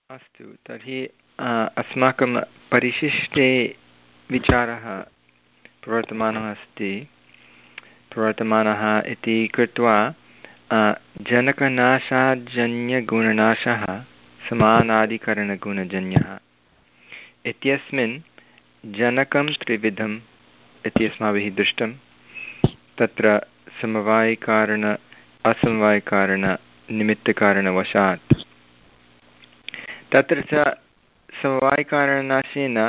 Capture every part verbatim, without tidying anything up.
अस्तु, तर्हि अस्माकं परिशिष्टे विचारः प्रवर्तमानः अस्ति प्रवर्तमानः इति कृत्वा जनकनाशाजन्यगुणनाशः समानाधिकरणगुणजन्यः इत्यस्मिन् जनकं त्रिविधम् इति अस्माभिः दृष्टं। तत्र समवायिकारण असमवायिकारणनिमित्तकारणवशात् तत्र च समवायिकारणनाशेन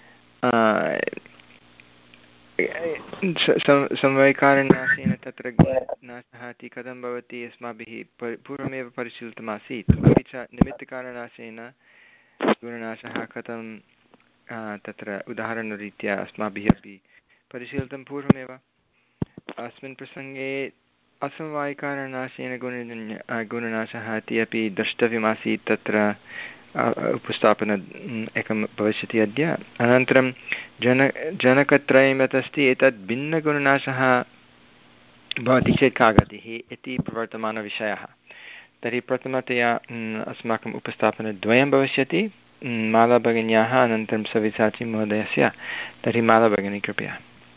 समवायिकारणनाशेन तत्र गुणनाशः इति कथं भवति अस्माभिः पूर्वमेव परिशीलितमासीत्। अपि च निमित्तकारणनाशेन गुणनाशः कथं तत्र उदाहरणरीत्या अस्माभिः अपि परिशीलितं पूर्वमेव। अस्मिन् प्रसङ्गे असमवायिकारणनाशेन गुणजन्य गुणनाशः इति अपि द्रष्टव्यमासीत्। तत्र उपस्थापन एकं भविष्यति अद्य। अनन्तरं जन जनकत्रयं यत् अस्ति एतत् भिन्नगुणनाशः भवति चेत् का गतिः इति प्रवर्तमानविषयः। तर्हि प्रथमतया अस्माकम् उपस्थापनद्वयं भविष्यति, मालाभगिन्याः अनन्तरं सविसाची महोदयस्य। तर्हि मालाभगिनी कृपया।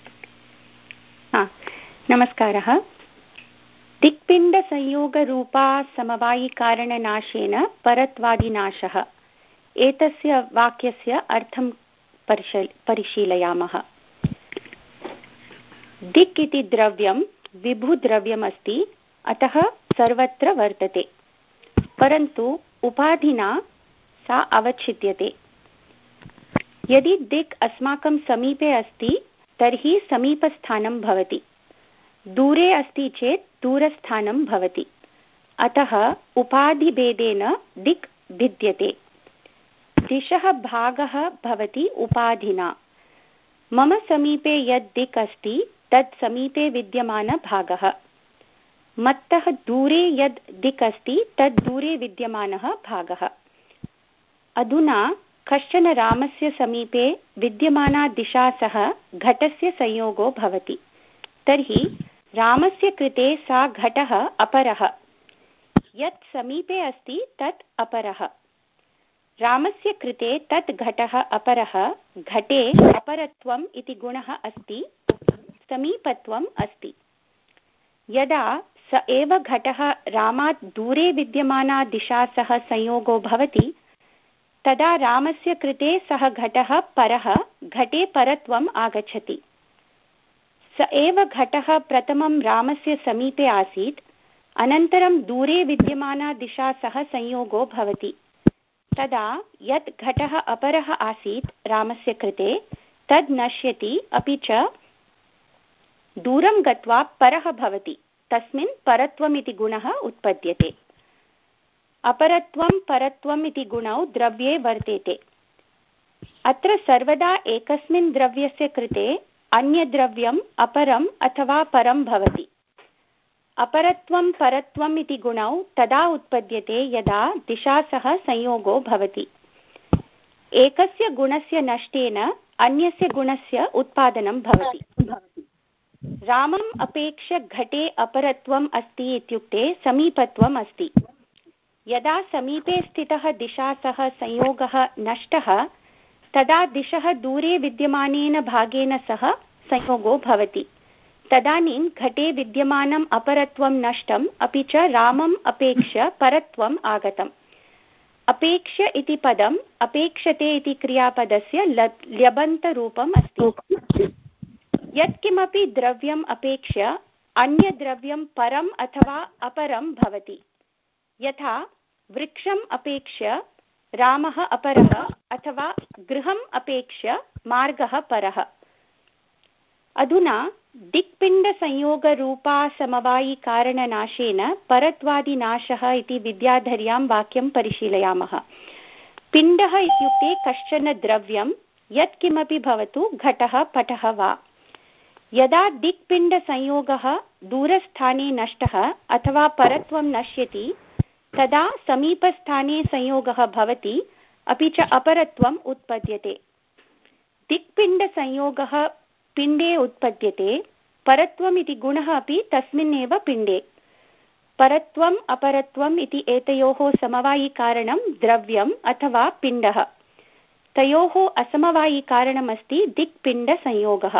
नमस्कारः। दिक्पिण्डसंयोगरूपा समवायिकारणनाशेन परत्वादिनाशः, एतस्य वाक्यस्य अर्थं परिशील परिशीलयामः। दिक् इति द्रव्यं विभुद्रव्यमस्ति, अतः सर्वत्र वर्तते, परन्तु उपाधिना सा अवच्छिद्यते। यदि दिक् अस्माकं समीपे अस्ति तर्हि समीपस्थानं भवति, दूरे अस्ति चेत् दूरस्थानं भवति, अतः उपाधिभेदेन दिक् भिद्यते। दिशः भागः भवति उपाधिना। मम समीपे यद् दिक् अस्ति तत् समीपे विद्यमानभागः, मत्तः दूरे यद् दिक् अस्ति तद् दूरे विद्यमानः भागः। अधुना कश्चन रामस्य समीपे विद्यमाना दिशा सह घटस्य संयोगो भवति, तर्हि रामस्य कृते सा घटः अपरः, यत् समीपे अस्ति तत् अपरः। रामस्य कृते तत् घटः अपरः, घटे अपरत्वम् इति गुणः अस्ति, समीपत्वम् अस्ति। यदा स एव घटः रामात् दूरे विद्यमाना दिशा सह संयोगो भवति, तदा रामस्य कृते सः घटः परः, घटे परत्वम् आगच्छति। स एव घटः प्रथमं रामस्य समीपे आसीत्, अनन्तरं दूरे विद्यमाना दिशा सह संयोगो भवति। तदा यत् घटः अपरः आसीत् रामस्य कृते तद् नश्यति, अपि च दूरं गत्वा परः भवति, तस्मिन् परत्वम् इति गुणः उत्पद्यते। अपरत्वं परत्वम् इति गुणौ द्रव्ये वर्तेते। अत्र सर्वदा एकस्मिन् द्रव्यस्य कृते अन्यद्रव्यम् अपरम् अथवा परं भवति। अपरत्वं परत्वम् इति गुणौ तदा उत्पद्यते यदा दिशा सह संयोगो भवति। एकस्य गुणस्य नष्टेन अन्यस्य गुणस्य उत्पादनं भवति। रामम् अपेक्ष्य घटे अपरत्वम् अस्ति इत्युक्ते समीपत्वम् अस्ति। यदा समीपे स्थितः दिशा सह संयोगः नष्टः, तदा दिशः दूरे विद्यमानेन भागेन सह संयोगो भवति। तदानीं घटे विद्यमानम् अपरत्वं नष्टम्, अपि च रामम् अपेक्ष्य परत्वम् आगतम्। अपेक्ष्य इति पदम् अपेक्षते इति क्रियापदस्य ल्यबन्तरूपम् अस्ति। यत्किमपि द्रव्यम् अपेक्ष्य अन्यद्रव्यं परम् अथवा अपरं भवति। यथा वृक्षम् अपेक्ष्य रामः अपरः, अथवा गृहम् अपेक्ष्य मार्गः परः। अधुना दिक्पिण्डसंयोगरूपा समवायिकारणनाशेन परत्वादिनाशः इति विद्याधर्यां वाक्यं परिशीलयामः। पिण्डः इत्युक्ते कश्चन द्रव्यं, यत्किमपि भवतु, घटः पटः वा। यदा दिक्पिण्डसंयोगः दूरस्थाने नष्टः अथवा परत्वं नश्यति, तदा समीपस्थाने संयोगः भवति, अपि च अपरत्वम् उत्पद्यते। दिक्पिण्डसंयोगः पिण्डे उत्पद्यते, परत्वम् इति गुणः अपि तस्मिन्नेव पिण्डे। परत्वम् अपरत्वम् इति एतयोः समवायिकारणं द्रव्यम् अथवा पिण्डः। तयोः असमवायिकारणमस्ति दिक्पिण्डसंयोगः।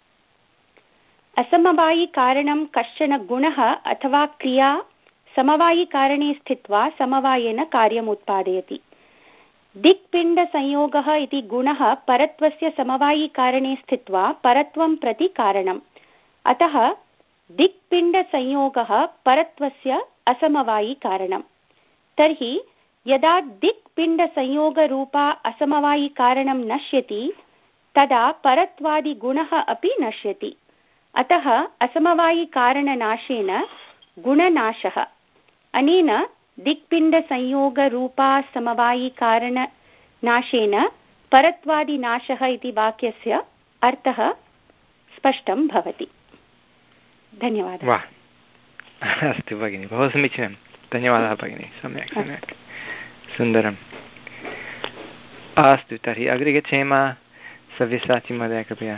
असमवायिकारणं कश्चन गुणः अथवा क्रिया समवायिकारणे स्थित्वा समवायेन कार्यम् उत्पादयति। दिक्पिण्डसंयोगः इति गुणः परत्वस्य समवायिकारणे स्थित्वा परत्वं प्रति कारणम्। अतः दिक्पिण्डसंयोगः परत्वस्य असमवायिकारणम्। तर्हि यदा दिक्पिण्डसंयोगरूपा असमवायिकारणं नश्यति तदा परत्वादिगुणः अपि नश्यति। अतः असमवायिकारणनाशेन गुणनाशः। अनेन दिक्पिण्डसंयोगरूपा समवायिकारणनाशेन परत्वादिनाशः इति वाक्यस्य अर्थः स्पष्टं भवति। धन्यवादः। वाह, अस्तु भगिनि, बहु समीचीनं, धन्यवादः भगिनि, सम्यक् सम्यक्, सुन्दरम्। अस्तु, तर्हि अग्रे गच्छेम। सव्यसाची महोदय, कृपया।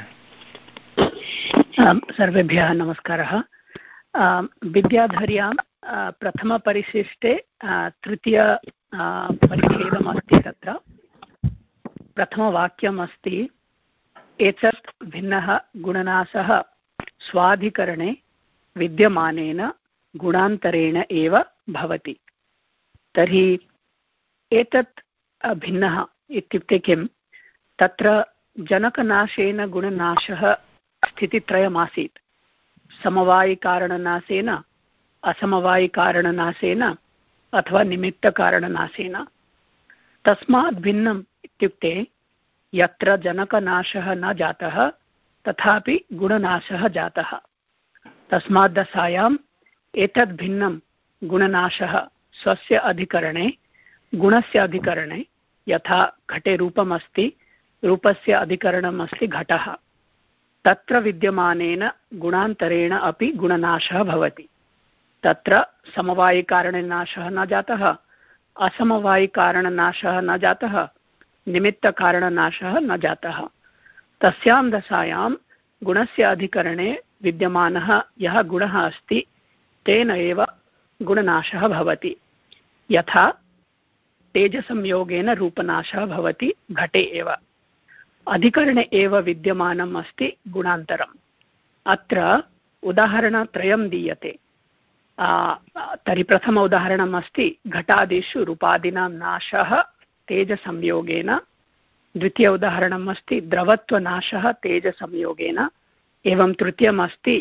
सर्वेभ्यः नमस्कारः। विद्याधर्यां प्रथमपरिशिष्टे तृतीय परिच्छेदमस्ति। तत्र प्रथमवाक्यम् अस्ति, एतत् भिन्नः गुणनाशः स्वाधिकरणे विद्यमानेन गुणान्तरेण एव भवति। तर्हि एतत् भिन्नः इत्युक्ते किं? तत्र जनकनाशेन गुणनाशः स्थितित्रयमासीत्। समवायिकारणनाशेन, असमवायिकारणनाशेन अथवा निमित्तकारणनाशेन। तस्मात् भिन्नम् इत्युक्ते यत्र जनकनाशः न जातः तथापि गुणनाशः जातः। तस्मात् दशायाम् एतद् भिन्नं गुणनाशः स्वस्य अधिकरणे गुणस्य अधिकरणे, यथा घटे रूपमस्ति, रूपस्य अधिकरणम् अस्ति घटः, तत्र विद्यमानेन गुणान्तरेण अपि गुणनाशः भवति। तत्र समवायिकारणनाशः न जातः, असमवायिकारणनाशः न जातः, निमित्तकारणनाशः न जातः। तस्यां दशायां गुणस्य अधिकरणे विद्यमानः यः गुणः अस्ति तेन एव गुणनाशः भवति। यथा तेजसंयोगेन रूपनाशः भवति घटे एव। अधिकरणे एव विद्यमानम् अस्ति गुणान्तरम्। अत्र उदाहरणत्रयं दीयते। तर्हि प्रथम उदाहरणम् अस्ति घटादिषु रूपादीनां नाशः तेजसंयोगेन। द्वितीय उदाहरणम् अस्ति द्रवत्वनाशः तेजसंयोगेन। एवं तृतीयम् अस्ति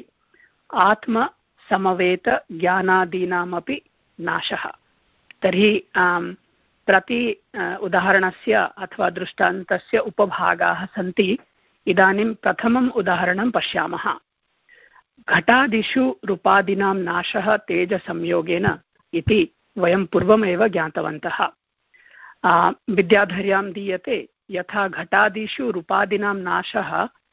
आत्मसमवेतज्ञानादीनामपि नाशः। तर्हि प्रति उदाहरणस्य अथवा दृष्टान्तस्य उपभागाः सन्ति। इदानीं प्रथमम् उदाहरणं पश्यामः। घटादिषु रूपादीनां नाशः तेजसंयोगेन इति वयं पूर्वमेव ज्ञातवन्तः। विद्याधर्यां दीयते, यथा घटादिषु रूपादीनां नाशः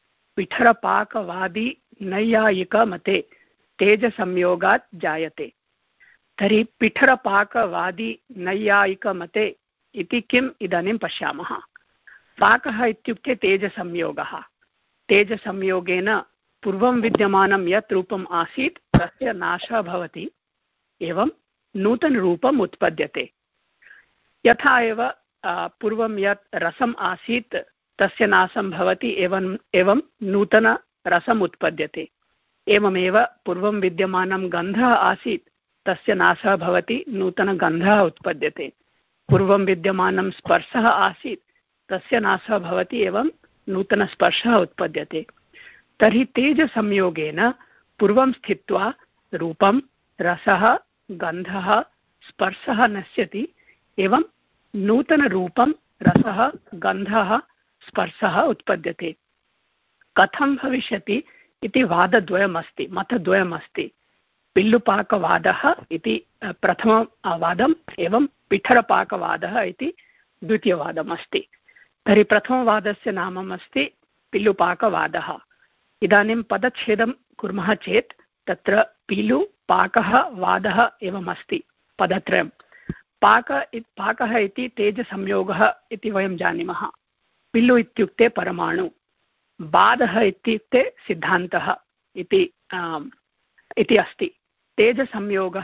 पिठरपाकवादी नैयायिकमते तेजसंयोगात् जायते। तर्हि पिठरपाकवादी नैयायिकमते इति किम् इदानीं पश्यामः। पाकः इत्युक्ते तेजसंयोगः। तेजसंयोगेन पूर्वं विद्यमानं यत् रूपम् आसीत् तस्य नाशः भवति, एवं नूतनरूपम् उत्पद्यते। यथा एव पूर्वं यत् रसम् आसीत् तस्य नाशं भवति, एवं एवं नूतनरसम् उत्पद्यते। एवमेव पूर्वं विद्यमानं गन्धः आसीत् तस्य नाशः भवति, नूतनगन्धः उत्पद्यते। पूर्वं विद्यमानं स्पर्शः आसीत् तस्य नाशः भवति, एवं नूतनस्पर्शः उत्पद्यते। तर्हि तेजसंयोगेन पूर्वं स्थित्वा रूपं, रसः, गन्धः, स्पर्शः नश्यति, एवं नूतनरूपं, रसः, गन्धः, स्पर्शः उत्पद्यते। कथं भविष्यति इति वादद्वयमस्ति, मतद्वयमस्ति। पिल्लुपाकवादः इति प्रथमवादम्, एवं पिठरपाकवादः इति द्वितीयवादमस्ति। तर्हि प्रथमवादस्य नामम् अस्ति पिल्लुपाकवादः। इदानीं पदच्छेदं कुर्मः चेत् तत्र पीलु, पाकः, वादः एवमस्ति पदत्रयं। पाक पाकः इति तेजसंयोगः इति वयं जानीमः। पिल्लु इत्युक्ते परमाणु, वादः इत्युक्ते सिद्धान्तः इति इति अस्ति। तेजसंयोगः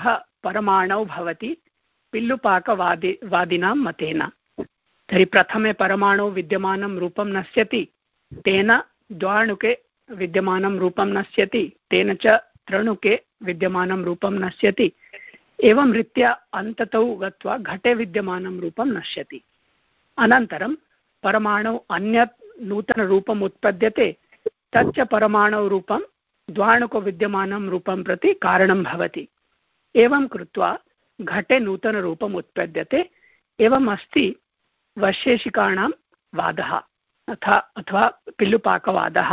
परमाणौ भवति पिल्लुपाकवादि वादिनां मतेन। तर्हि प्रथमे परमाणौ विद्यमानं रूपं नश्यति, तेन द्वाणुके विद्यमानं रूपं नश्यति, तेन च त्रणुके विद्यमानं रूपं नश्यति। एवं रीत्या अन्ततौ गत्वा घटे विद्यमानं रूपं नश्यति। अनन्तरं परमाणौ अन्यत् नूतनरूपम् उत्पद्यते, तच्च परमाणौ रूपं द्वाणुको विद्यमानं रूपं प्रति कारणं भवति। एवं कृत्वा घटे नूतनरूपम् उत्पद्यते। एवम् अस्ति वैशेषिकाणां वादः अथ अथवा पिल्लुपाकवादः।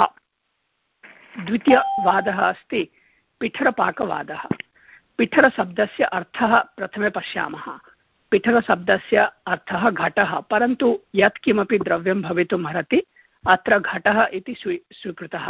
द्वितीयवादः अस्ति पिठरपाकवादः। पिठरशब्दस्य अर्थः प्रथमे पश्यामः। पिठरशब्दस्य अर्थः घटः, परन्तु यत्किमपि द्रव्यं भवितुम् अर्हति, अत्र घटः इति स्वी स्वीकृतः।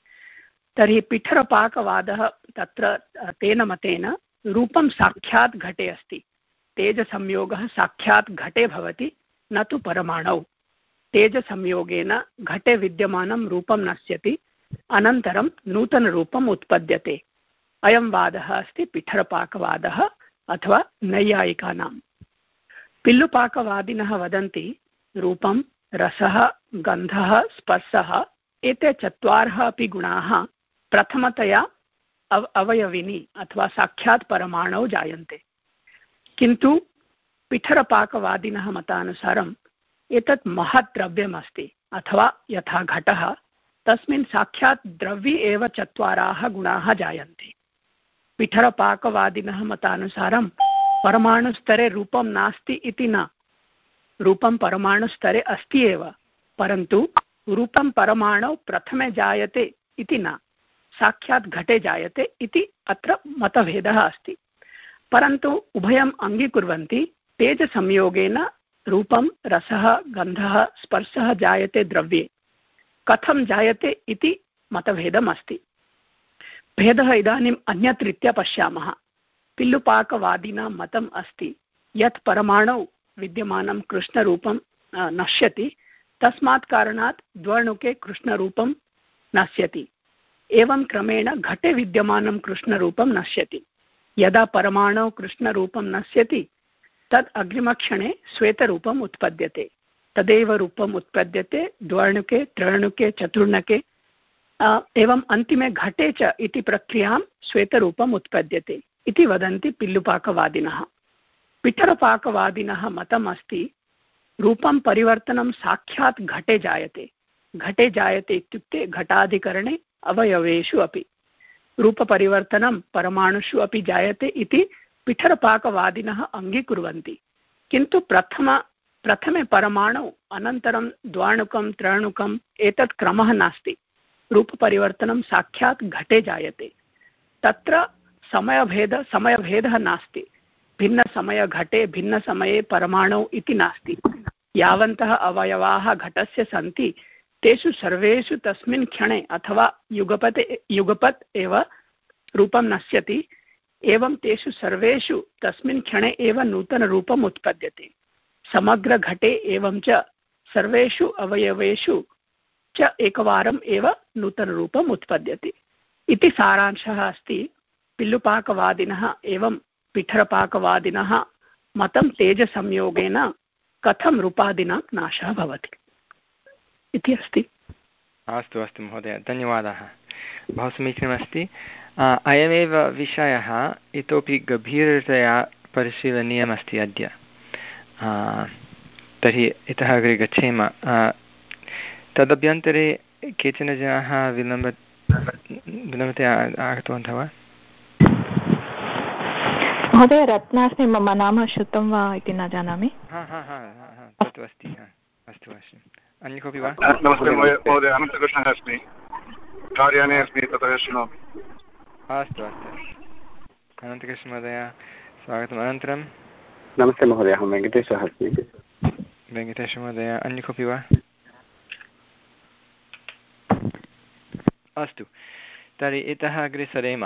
तर्हि पिठरपाकवादः तत्र तेन मतेन रूपं साक्षात् घटे अस्ति। तेजसंयोगः साक्षात् घटे भवति, न तु परमाणौ। तेजसंयोगेन घटे विद्यमानं रूपं नश्यति, अनन्तरं नूतनरूपम् उत्पद्यते। अयं वादः अस्ति पिठरपाकवादः अथवा नैयायिकानां। पिल्लुपाकवादिनः वदन्ति रूपं, रसः, गन्धः, स्पर्शः एते चत्वारः अपि गुणाः प्रथमतया अव अवयविनी अथवा साक्षात् परमाणौ जायन्ते। किन्तु पिठरपाकवादिनः मतानुसारम् एतत् महत् द्रव्यमस्ति, अथवा यथा घटः, तस्मिन् साक्षात् द्रव्ये एव चत्वाराः गुणाः जायन्ते। पिठरपाकवादिनः मतानुसारं परमाणुस्तरे रूपं नास्ति इति न, रूपं परमाणुस्तरे अस्ति एव, परन्तु रूपं परमाणौ प्रथमे जायते इति न, साक्षात् घटे जायते इति अत्र मतभेदः अस्ति। परन्तु उभयम् अङ्गीकुर्वन्ति। तेजसंयोगेन रूपं, रसः, गन्धः, स्पर्शः जायते द्रव्ये। कथं जायते इति मतभेदम् अस्ति। भेदः इदानीम् अन्यत् रीत्या पश्यामः। पिल्लुपाकवादिनां मतम् अस्ति यत् परमाणौ विद्यमानं कृष्णरूपं नश्यति, तस्मात् कारणात् द्वर्णुके कृष्णरूपं नश्यति। एवं क्रमेण घटे विद्यमानं कृष्णरूपं नश्यति। यदा परमाणौ कृष्णरूपं नश्यति, तद् अग्रिमक्षणे श्वेतरूपम् उत्पद्यते। तदेव रूपम् उत्पद्यते द्वर्णुके, त्र्यणुके, चतुर्णके, एवम् अन्तिमे घटे च इति प्रक्रियां श्वेतरूपम् उत्पद्यते इति वदन्ति पिल्लुपाकवादिनः। पिठरपाकवादिनः मतम् अस्ति रूपं परिवर्तनं साक्षात् घटे जायते। घटे जायते इत्युक्ते घटाधिकरणे अवयवेषु अपि रूपपरिवर्तनं परमाणुषु अपि जायते इति पिठरपाकवादिनः अङ्गीकुर्वन्ति। किन्तु प्रथम प्रथमे परमाणु, अनन्तरं द्वाणुकं, त्र्यणुकम्, एतत् क्रमः नास्ति। रूपपरिवर्तनं साक्षात् घटे जायते। तत्र समयभेद समयभेदः नास्ति। भिन्नसमय घटे, भिन्नसमये परमाणौ इति नास्ति। यावन्तः अवयवाः घटस्य सन्ति, तेषु सर्वेषु तस्मिन् क्षणे अथवा युगपत् युगपत् एव रूपं नश्यति। एवं तेषु सर्वेषु तस्मिन् क्षणे एव नूतनरूपम् उत्पद्यते। समग्रघटे एवं च सर्वेषु अवयवेषु च एकवारम् एव नूतनरूपम् उत्पद्यते इति सारांशः अस्ति। पिल्लुपाकवादिनः एवं पिठरपाकवादिनः मतं तेजसंयोगेन कथं रूपादिनां नाशः भवति इति अस्ति। अस्तु अस्तु महोदय, धन्यवादाः। बहु समीचीनमस्ति। अयमेव विषयः इतोपि गभीरतया परिशीलनीयमस्ति अद्य। तर्हि इतः अग्रे गच्छेम। तदभ्यन्तरे केचन जनाः विलम्ब विलम्बतया आगतवन्तः वा? महोदय, रत्नास्मि, मम नाम श्रुतं वा इति न जानामि। हा हा हा हा तत्तु अस्ति। अस्तु अस्तु, अन्य कोऽपि वा? नमस्ते महोदय, अनन्तकृष्णः अस्मि, कार्याने अस्मि, ततः शृणोमि। अस्तु अस्तु, अनन्तकृष्णमहोदय स्वागतम्। अनन्तरं नमस्ते महोदय, अहं वेङ्कटेशः अस्मि। वेङ्कटेशमहोदय, अन्य कोऽपि वा? अस्तु, तर्हि इतः अग्रे सरेम।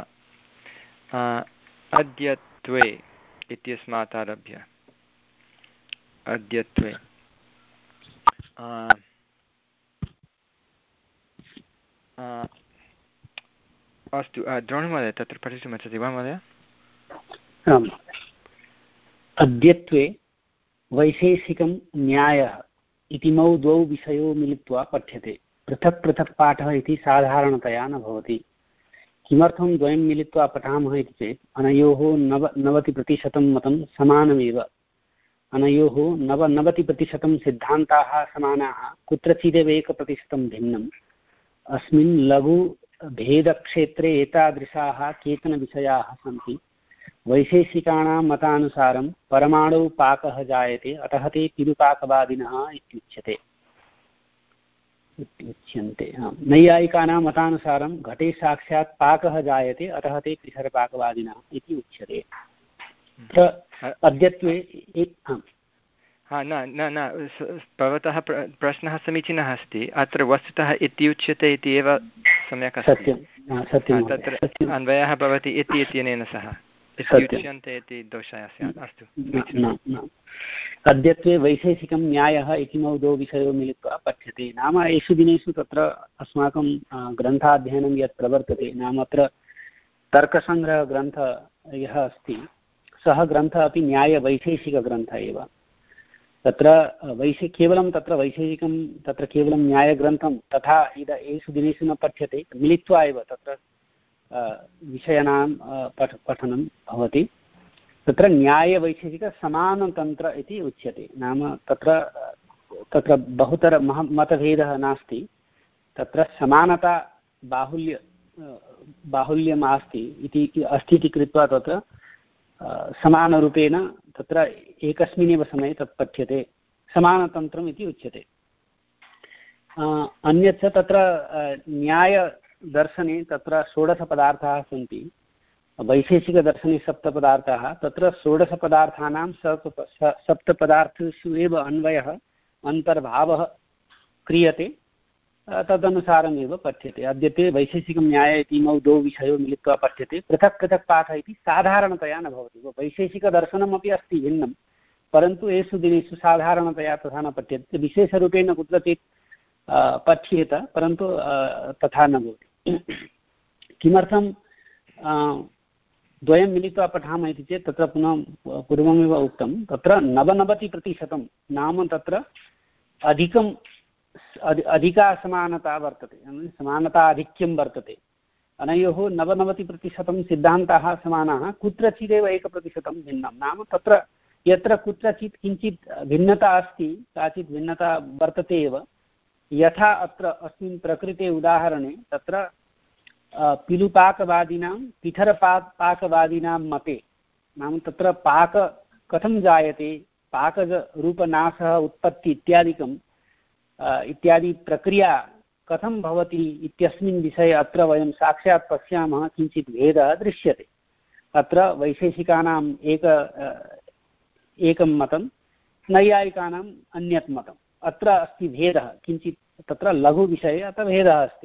अद्यत्वे इत्यस्मात् आरभ्य अद्यत्वे अस्तु, द्रोणमहोदय तत्र पठितुमिच्छति वा महोदय? आम्, अद्यत्वे वैशेषिकं न्यायः इतिमौ द्वौ विषयौ मिलित्वा पठ्यते। पृथक् पृथक् पाठः इति साधारणतया न भवति। किमर्थं द्वयं मिलित्वा पठामः इति चेत् अनयोः नव नवतिप्रतिशतं मतं समानमेव। अनयोः नवनवतिप्रतिशतं सिद्धान्ताः समानाः, कुत्रचिदेव एकप्रतिशतं भिन्नम्। अस्मिन् लघुभेदक्षेत्रे एतादृशाः केचन विषयाः सन्ति। वैशेषिकाणां मतानुसारं परमाणु पाकः जायते, अतः ते पिलुपाकवादिनः इत्युच्यते इत्युच्यन्ते। नैयायिकानां मतानुसारं घटे साक्षात् पाकः जायते, अतः ते पिशरपाकवादिनः इति उच्यते। अद्यत्वे हा न न न भवतः प्रश्नः समीचीनः अस्ति। अत्र वस्तुतः इत्युच्यते इति एव सम्यक् अस्ति। तत्र अन्वयः भवति इति इत्यनेन सह इत्युच्यन्ते इति दोषः स्यात्। अस्तु। अद्यत्वे वैशेषिकं न्यायः इतिमौ द्वौ विषयौ मिलित्वा पठ्यते। नाम एषु दिनेषु तत्र अस्माकं ग्रन्थाध्ययनं यत् प्रवर्तते, नाम अत्र तर्कसङ्ग्रहग्रन्थः यः अस्ति सः ग्रन्थः अपि न्यायवैशेषिकग्रन्थः एव। तत्र वैशे केवलं तत्र वैशेषिकं तत्र केवलं न्यायग्रन्थं तथा इद एषु दिनेषु न पठ्यते, मिलित्वा एव तत्र विषयाणां पठ पठनं भवति। तत्र न्यायवैशेषिकसमानतन्त्र इति उच्यते। नाम तत्र तत्र बहुतर मह मतभेदः नास्ति। तत्र समानता बाहुल्य बाहुल्यम् अस्ति इति अस्ति इति कृत्वा तत्र समानरूपेण तत्र एकस्मिन्नेव समये तत् पठ्यते, समानतन्त्रम् इति उच्यते। अन्यच्च तत्र न्यायदर्शने तत्र षोडशपदार्थाः सन्ति। वैशेषिकदर्शने सप्तपदार्थाः। तत्र षोडशपदार्थानां सप्त सप्तपदार्थेषु एव अन्वयः अन्तर्भावः क्रियते, तदनुसारमेव पठ्यते। अद्यत्वे वैशेषिकं न्याय इतीमौ द्वौ विषयौ मिलित्वा पठ्यते। पृथक् पृथक् पाठः इति साधारणतया न भवति। वैशेषिकदर्शनमपि अस्ति भिन्नं, परन्तु एषु दिनेषु साधारणतया तथा न पठ्यते। विशेषरूपेण कुत्रचित् पठ्येत, परन्तु तथा न भवति। किमर्थं द्वयं मिलित्वा पठामः इति चेत् तत्र पुनः पूर्वमेव उक्तं, तत्र नवनवतिप्रतिशतं नाम तत्र अधिकं अधिका समानता वर्तते, समानता आधिक्यं वर्तते। अनयोः नवनवतिप्रतिशतं सिद्धान्ताः समानाः, कुत्रचिदेव एकप्रतिशतं भिन्नं। नाम तत्र यत्र कुत्रचित् किञ्चित् भिन्नता अस्ति, काचित् भिन्नता वर्तते एव। यथा अत्र अस्मिन् प्रकृते उदाहरणे तत्र पिलुपाकवादिनां पिठरपाक पाकवादिनां मते, नाम तत्र पाक कथं जायते, पाकरूपनाशः उत्पत्ति इत्यादिकं इत्यादि प्रक्रिया कथं भवति इत्यस्मिन् विषये अत्र वयं साक्षात् पश्यामः, किञ्चित् भेदः दृश्यते। अत्र वैशेषिकानाम् एक एकं मतं, नैयायिकानाम् अन्यत् मतम्। अत्र अस्ति भेदः, किञ्चित् तत्र लघुविषये अत्र भेदः अस्ति।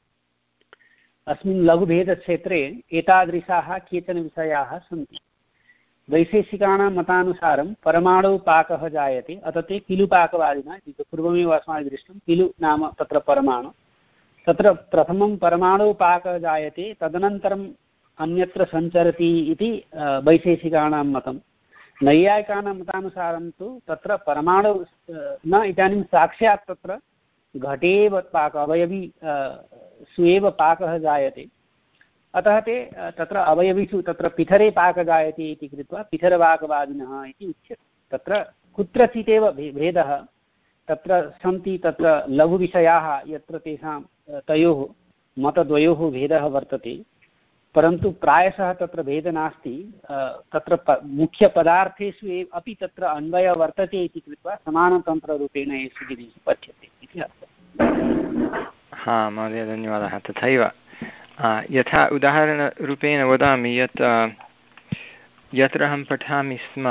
अस्मिन् लघुभेदक्षेत्रे एतादृशाः केचन विषयाः सन्ति। वैशेषिकाणां मतानुसारं परमाणु पाकः जायते, अतः ते पिलुपाकवादिनः इति पूर्वमेव अस्माभिः दृष्टं। पिलु नाम तत्र परमाणु, तत्र प्रथमं परमाणु पाकः जायते, तदनन्तरम् अन्यत्र सञ्चरति इति वैशेषिकाणां मतं। नैयायिकानां मतानुसारं तु तत्र परमाणु न इदानीं साक्षात् तत्र घटेव पाक अवयवी स्वेव पाकः जायते, अतः ते तत्र अवयविषु तत्र पिठरे पाकः जायते इति कृत्वा पिठरपाकवादिनः इति उच्यते। तत्र कुत्रचिदेव भेदः तत्र सन्ति, तत्र लघुविषयाः यत्र तेषां तयोः मतद्वयोः भेदः वर्तते, परन्तु प्रायशः तत्र भेदः नास्ति। तत्र प मुख्यपदार्थेषु एव अपि तत्र अन्वयः वर्तते इति कृत्वा समानतन्त्ररूपेण एषु दिनेषु पठ्यते इति अर्थः। हा महोदय, धन्यवादः। तथैव यथा उदाहरणरूपेण वदामि यत् यत्र अहं पठामि स्म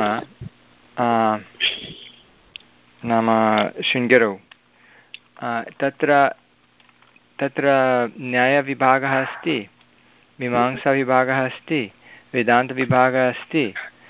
नाम शृङ्गेरौ, तत्र तत्र न्यायविभागः अस्ति, मीमांसाविभागः अस्ति, वेदान्तविभागः अस्ति,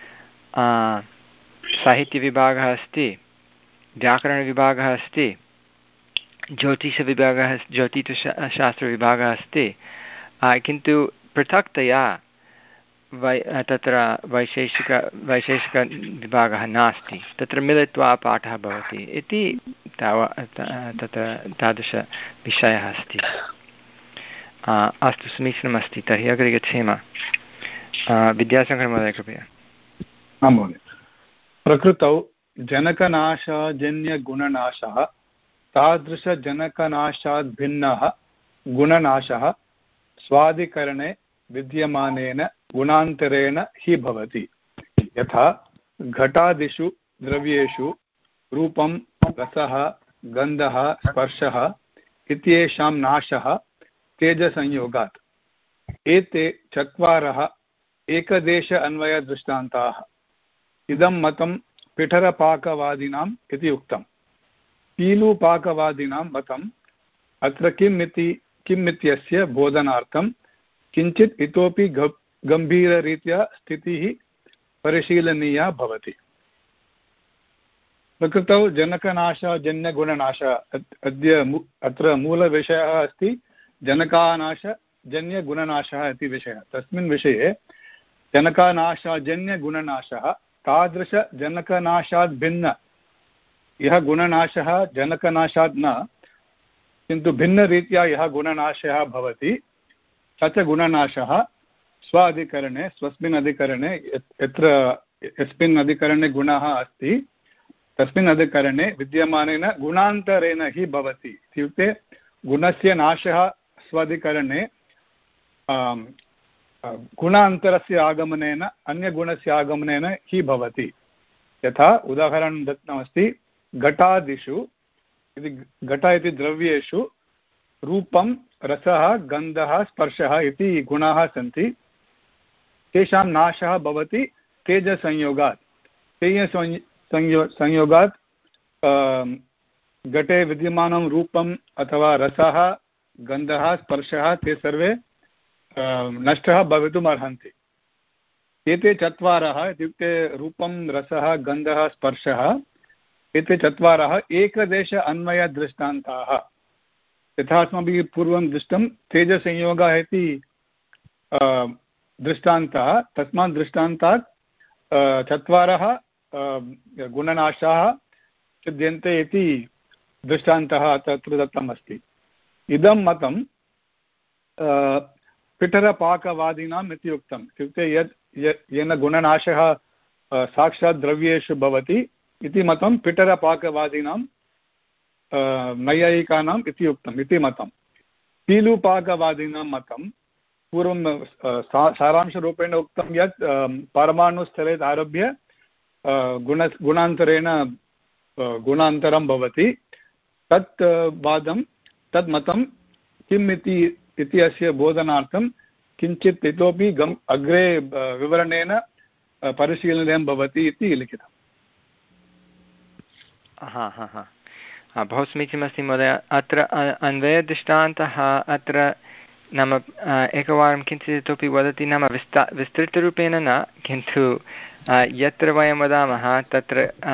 साहित्यविभागः अस्ति, व्याकरणविभागः अस्ति, ज्योतिषविभागः ज्योतिषशास्त्रविभागः अस्ति। किन्तु पृथक्तया वै तत्र वैशेषिक वैशेषिकविभागः नास्ति, तत्र मिलित्वा पाठः भवति इति ताव तत्र तादृशविषयः अस्ति। अस्तु, समीचीनमस्ति। तर्हि अग्रे गच्छेम। विद्यासागरमहोदय कृपया। आं महोदय। प्रकृतौ जनकनाशजन्यगुणनाशः तादृशजनकनाशात् भिन्नः गुणनाशः स्वादिकरणे विद्यमानेन गुणान्तरेण हि भवति। यथा घटादिषु द्रव्येषु रूपं, रसः, गन्धः, स्पर्शः इत्येषां नाशः तेजसंयोगात्। एते चत्वारः एकदेश अन्वयदृष्टान्ताः। इदं मतं पिठरपाकवादिनाम् इति उक्तम्। पीलुपाकवादिनां मतम् अत्र किम् इति किम् इत्यस्य बोधनार्थं किञ्चित् इतोपि गम्भीररीत्या स्थितिः परिशीलनीया भवति। प्रकृतौ जनकनाशजन्यगुणनाश अद्य अत्र मूलविषयः अस्ति जनकानाशजन्यगुणनाशः इति विषयः। तस्मिन् विषये जनकानाशजन्यगुणनाशः तादृशजनकनाशात् भिन्न यः गुणनाशः जनकनाशात् न किन्तु भिन्नरीत्या यः गुणनाशः भवति स च गुणनाशः स्व अधिकरणे स्वस्मिन् अधिकरणे यत्र यस्मिन् अधिकरणे गुणः अस्ति तस्मिन् अधिकरणे विद्यमानेन गुणान्तरेण हि भवति। इत्युक्ते गुणस्य नाशः स्वाधिकरणे गुणान्तरस्य आगमनेन अन्यगुणस्य आगमनेन हि भवति। यथा उदाहरणं दत्तमस्ति घटादिषु इति घट इति द्रव्येषु रूपं, रसः, गन्धः, स्पर्शः इति गुणाः सन्ति। तेषां नाशः भवति तेजसंयोगात्। तेजसंयो संयोगात् घटे विद्यमानं रूपम् अथवा रसः, गन्धः, स्पर्शः ते सर्वे नष्टः भवितुम् अर्हन्ति। एते चत्वारः इत्युक्ते रूपं, रसः, गन्धः, स्पर्शः एते चत्वारः एकदेश अन्वयदृष्टान्ताः। यथा अस्माभिः पूर्वं दृष्टं तेजसंयोगः इति दृष्टान्तः, तस्मात् दृष्टान्तात् चत्वारः गुणनाशाः सिद्ध्यन्ते इति दृष्टान्तः तत्र दत्तमस्ति। इदं मतं पिठरपाकवादिनाम् इति उक्तम्। इत्युक्ते यत् येन गुणनाशः साक्षात् द्रव्येषु भवति इति मतं पिठरपाकवादिनां नैयायिकानाम् इति उक्तम् इति मतं। पीलुपाकवादिनां मतं पूर्वं सारांशरूपेण उक्तं यत् परमाणुस्थलेत् आरभ्य गुण गुणान्तरेण गुणान्तरं भवति। तत् वादं तद् मतं किम् इति इति अस्य बोधनार्थं किञ्चित् इतोपि गम् अग्रे विवरणेन परिशीलनीयं भवति इति लिखितम्। हा हा हा बहु समीचीनमस्ति महोदय। अत्र अन्वयदृष्टान्तः अत्र नाम एकवारं किञ्चित् इतोपि वदति, नाम विस्ता विस्तृतरूपेण न, किन्तु यत्र वयं वदामः तत्र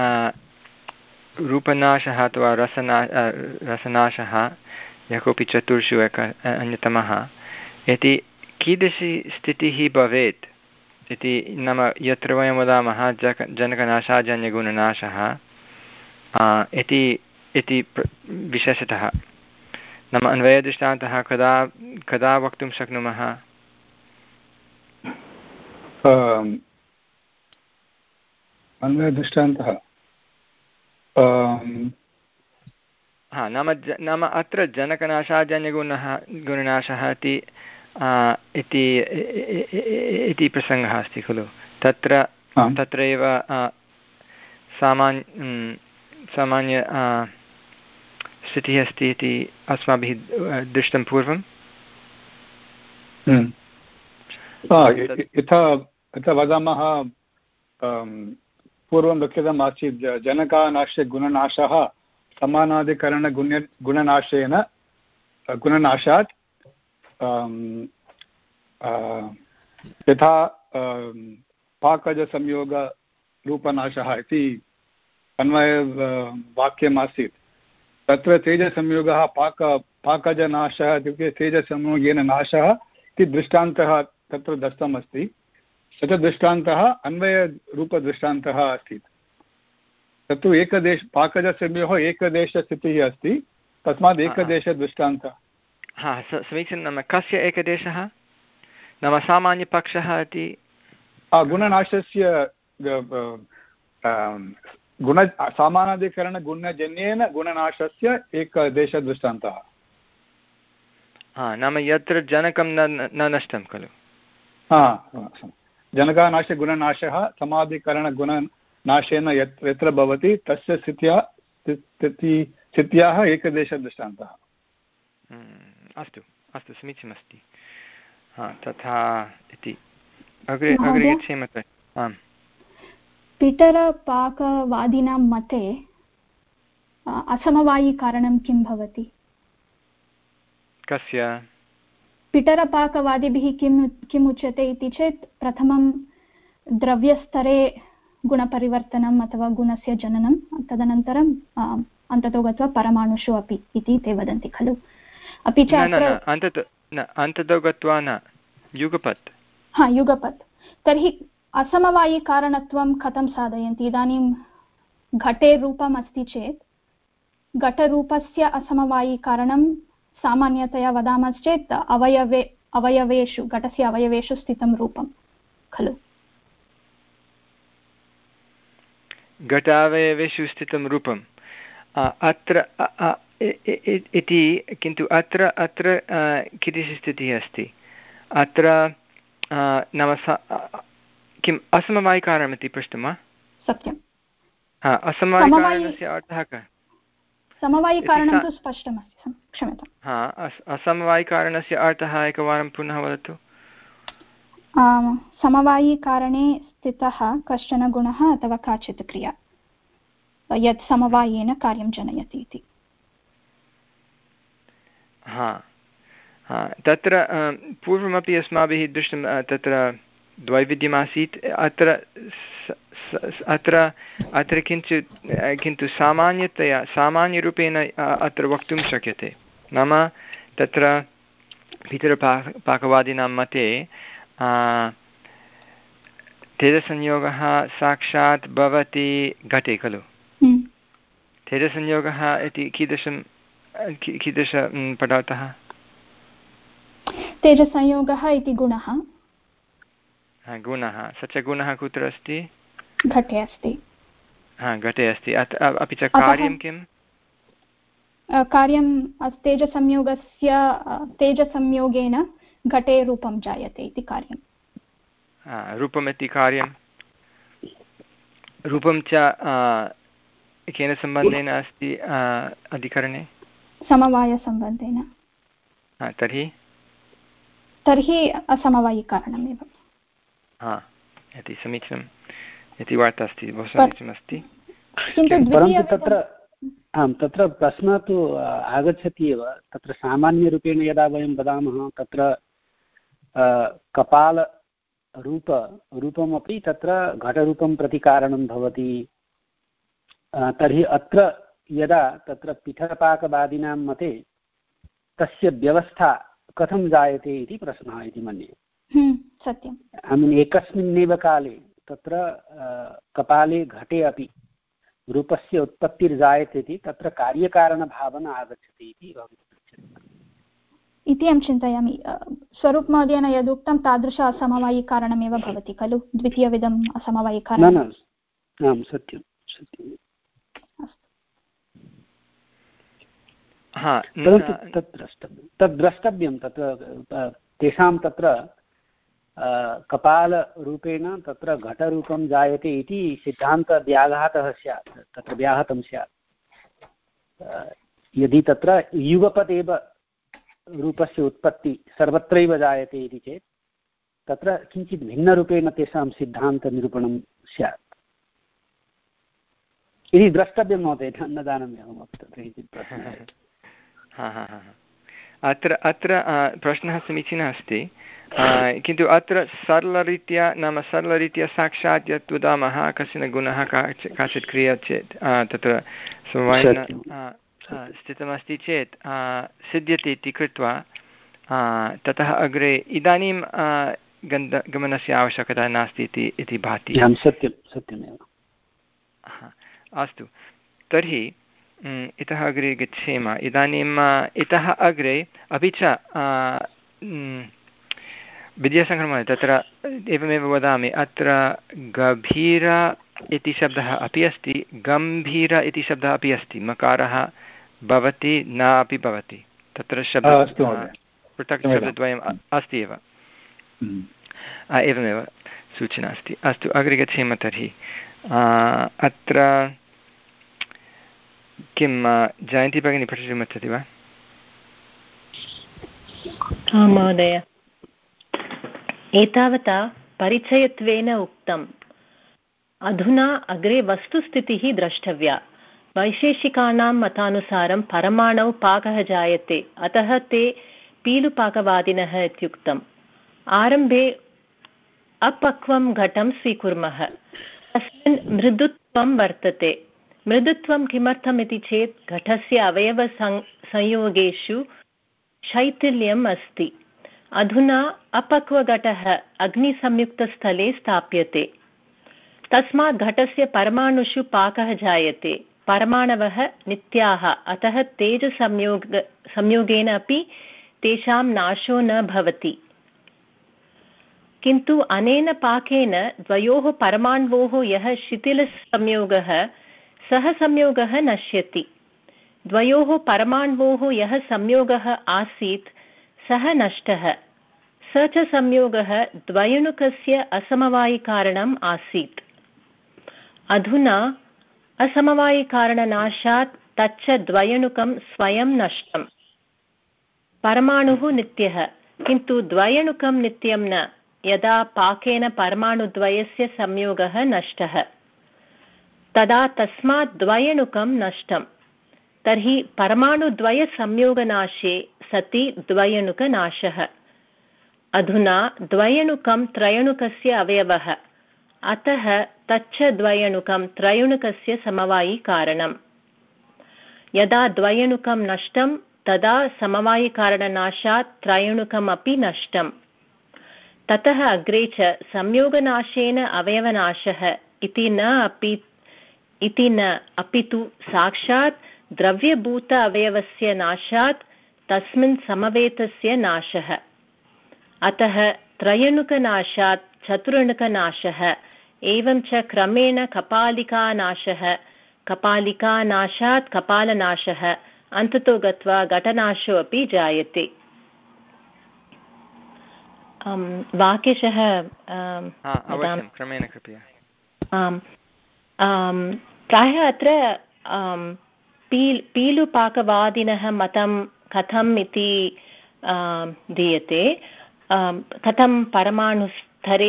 रूपनाशः अथवा रसना रसनाशः यः कोऽपि चतुर्षु एक अन्यतमः इति कीदृशी स्थितिः भवेत् इति, नाम यत्र वयं वदामः जक जनकनाशाजन्यगुणनाशः इति इति विशेषतः नाम अन्वयदृष्टान्तः कदा कदा वक्तुं शक्नुमः? अन्वयदृष्टान्तः हा नाम नाम अत्र जनकनाशाजन्यगुणः गुणनाशः इति इति प्रसङ्गः अस्ति खलु। तत्र तत्रैव सामान्य सामान्य स्थितिः अस्ति इति अस्माभिः दृष्टं पूर्वं। यथा यथा वदामः पूर्वं लिखितम् आसीत् जनकानाशे गुणनाशः समानाधिकरणगुण्य गुणनाशेन गुणनाशात् यथा पाकजसंयोगरूपनाशः इति अन्वयवाक्यमासीत्। तत्र तेजसंयोगः पाक पाकजनाशः इत्युक्ते तेजसंयोगेन नाशः इति दृष्टान्तः तत्र दत्तमस्ति। स च दृष्टान्तः अन्वयरूपदृष्टान्तः अस्ति। तत्तु एकदेश पाकजसंयोः एकदेशस्थितिः अस्ति, तस्मात् एकदेशदृष्टान्तः। हा समीचीनं। नाम कस्य एकदेशः? नाम सामान्यपक्षः इति गुणनाशस्य गुण सामानाधिकरणगुणजन्येन गुणनाशस्य एकदेशदृष्टान्तः। हा नाम यत्र जनकं न न नष्टं खलु। हा जनकानाशे गुणनाशः समाधिकरणगुणनाशेन यत् यत्र भवति तस्य स्थित्या स्थित्याः एकदेशदृष्टान्तः। अस्तु अस्तु समीचीनमस्ति। हा तथा इति अग्रे अग्रे गच्छेम। आम् पितरपाकवादिनां मते असमवायिकारणं किं भवति? कस्य? पितरपाकवादिभिः किं किम् उच्यते इति चेत् प्रथमं द्रव्यस्तरे गुणपरिवर्तनम् अथवा गुणस्य जननं, तदनन्तरम् अन्ततो गत्वा परमाणुषु अपि इति ते वदन्ति खलु। अपि च अन्ततो गत्वा न, युगपत्। हा युगपत्। तर्हि असमवायिकारणत्वं कथं साधयन्ति? इदानीं घटे रूपम् अस्ति चेत् घटरूपस्य असमवायिकारणं सामान्यतया वदामश्चेत् अवयवे अवयवेषु घटस्य अवयवेषु स्थितं रूपं खलु। घटावयवेषु स्थितं रूपम् अत्र इति, किन्तु अत्र अत्र कीदृशी स्थितिः अस्ति? अत्र नाम किम् असमवायिकारणमिति पृष्टं वा? सत्यं। हा असमवायिकारणस्य अर्थः कः? समवायिकारणं तु स्पष्टमस्ति, क्षम्यताम्। हा असमवायिकारणस्य अर्थः एकवारं पुनः वदतु। समवायिकारणे स्थितः कश्चन गुणः अथवा काचित् क्रिया यत् समवायेन कार्यं जनयति इति। हा हा तत्र पूर्वमपि अस्माभिः दृष्टं, तत्र द्वैविध्यमासीत्। अत्र अत्र अत्र किञ्चित् किन्तु सामान्यतया सामान्यरूपेण अत्र वक्तुं शक्यते। नाम तत्र पितरपाक पाकवादिनां मते तेजसंयोगः साक्षात् भवति घटे खलु। तेजसंयोगः इति कीदृशं कीदृश पदार्थः? तेजसंयोगः इति गुणः। गुणः, स च गुणः कुत्र अस्ति? घटे अस्ति। हा घटे अस्ति। अपि च कार्यं किम्? कार्यं तेजसंयोगस्य तेजसंयोगेन घटे रूपं जायते इति कार्यं। रूपमिति कार्यं। रूपं च केन सम्बन्धेन अस्ति अधिकरणे? समवायसम्बन्धेन। तर्हि तर्हि असमवायिकारणमेव। हा इति समीचीनम् इति वार्ता अस्ति, बहु समीचीनमस्ति। परन्तु तत्र आं तत्र प्रश्नः तु आगच्छति एव। तत्र सामान्यरूपेण यदा वयं वदामः तत्र कपालरूप रूपमपि तत्र घटरूपं प्रति कारणं भवति। तर्हि अत्र यदा तत्र पिठरपाकवादिनां मते तस्य व्यवस्था कथं जायते इति प्रश्नः इति मन्ये। सत्यम्। ऐ मीन् एकस्मिन्नेव काले तत्र कपाले घटे अपि रूपस्य उत्पत्तिर्जायते इति तत्र कार्यकारणभावना आगच्छति इति इति अहं चिन्तयामि। स्वरूपमहोदयेन यदुक्तं तादृश असमवायिकारणमेव भवति खलु, द्वितीयविधम् असमवायिकारणम्। आं सत्यं सत्यम्। परन्तु तत् द्रष्टव्यं तद् द्रष्टव्यं तत्र तेषां तत्र कपालरूपेण तत्र घटरूपं जायते इति सिद्धान्तव्याघातः स्यात्, तत्र व्याहतं स्यात्। यदि तत्र युगपदेव रूपस्य उत्पत्ति सर्वत्रैव जायते इति चेत् तत्र किञ्चित् भिन्नरूपेण तेषां सिद्धान्तनिरूपणं स्यात् इति द्रष्टव्यं महोदय। अन्नदानमेव तत्र किञ्चित् प्रश्नः। हा हा हा अत्र अत्र प्रश्नः समीचीनः अस्ति, किन्तु अत्र सरलरीत्या नाम सरलरीत्या साक्षात् यत् वदामः कश्चन गुणः काचित् क्रिया चेत् तत्र समवायेन स्थितमस्ति चेत् सिद्ध्यति इति कृत्वा ततः अग्रे इदानीं गन्ध गमनस्य आवश्यकता नास्ति इति इति भाति। सत्यं सत्यमेव। अस्तु, तर्हि इतः अग्रे गच्छेम। इदानीम् इतः अग्रे अपि च विद्यासङ्ग्रहमहोदय तत्र एवमेव वदामि, अत्र गभीर इति शब्दः अपि अस्ति, गम्भीर इति शब्दः अपि अस्ति। मकारः भवति न अपि भवति, तत्र शब्दः पृथक् शब्दद्वयम् अस्ति एव। एवमेव सूचना अस्ति। अस्तु, अग्रे गच्छेम तर्हि। अत्र किं जयन्ती भगिनी पठितुमिच्छति वा? आं महोदय। एतावता परिचयत्वेन उक्तम्, अधुना अग्रे वस्तुस्थितिः द्रष्टव्या। वैशेषिकाणां मतानुसारं परमाणौ पाकः जायते, अतः ते पीलुपाकवादिनः इत्युक्तम्। आरम्भे अपक्वं घटं स्वीकुर्मः, तस्मिन् मृदुत्वं वर्तते। मृदुत्वं किमर्थम् इति चेत् घटस्य अवयवसंयोगेषु शैथिल्यम् अस्ति। अधुना अपक्वघटः अग्निसंयुक्तस्थले स्थाप्यते, तस्मात् घटस्य परमाणुषु पाकः जायते। परमाणवः नित्याः, अतः तेजसंयोग संयोगेन अपि तेषां नाशो न भवति। किन्तु अनेन पाकेन द्वयोः परमाण्वोः यः शिथिलसंयोगः सः संयोगः नश्यति। द्वयोः परमाण्वोः यः संयोगः आसीत् सः नष्टः। स च संयोगः द्वयणुकस्य असमवायिकारणम् आसीत्। अधुना असमवायिकारणनाशात् तच्च द्वयणुकं स्वयं नष्टम्। परमाणुः नित्यः, किन्तु द्वयणुकं नित्यं न। यदा पाकेन परमाणुद्वयस्य संयोगः नष्टः तदा तस्मात् द्वयणुकं नष्टम्। तर्हि परमाणुद्वयसंयोगनाशे सति द्वयणुकनाशः। अधुना द्वयणुकं त्रयणुकस्य अवयवः, अतः तच्च द्वयणुकं त्रयणुकस्य समवायिकारणम्। यदा द्वयणुकं नष्टं तदा समवायिकारणनाशात् त्रयणुकमपि नष्टम्। ततः अग्रे च संयोगनाशेन अवयवनाशः इति न अपि इति न अपितु साक्षात् द्रव्यभूत अवयवस्य नाशात् तस्मिन् समवेतस्य नाशः। अतः त्रयणुकनाशात् चतुरणुकनाशः, एवं च क्रमेण कपालिकानाशः, कपालिकानाशात् कपालनाशः, अन्ततो गत्वा घटनाशो अपि जायते। वाक्यशः प्रायः अत्र पील् पीलुपाकवादिनः मतं कथम् इति दीयते। कथं परमाणुस्तरे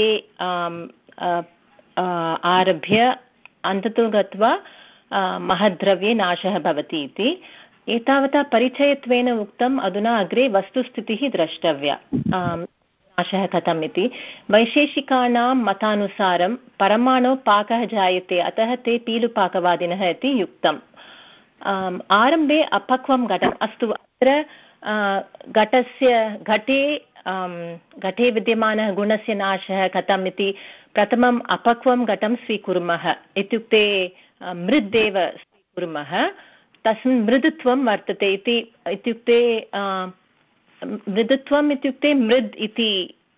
आरभ्य अन्ततो गत्वा महद्द्रव्ये नाशः भवति इति। एतावता परिचयत्वेन उक्तम्। अधुना अग्रे वस्तुस्थितिः द्रष्टव्या, नाशः कथम् इति। वैशेषिकाणां मतानुसारं परमाणौ पाकः जायते, अतः ते पीलुपाकवादिनः इति युक्तम्। आरम्भे अपक्वं घटम्। अस्तु, अत्र घटस्य घटे घटे विद्यमानः गुणस्य नाशः कथम् इति प्रथमम् अपक्वं घटं स्वीकुर्मः, इत्युक्ते मृद्देव स्वीकुर्मः। तस्मिन् मृदुत्वं वर्तते इति इत्युक्ते मृदुत्वम् इत्युक्ते मृद् इति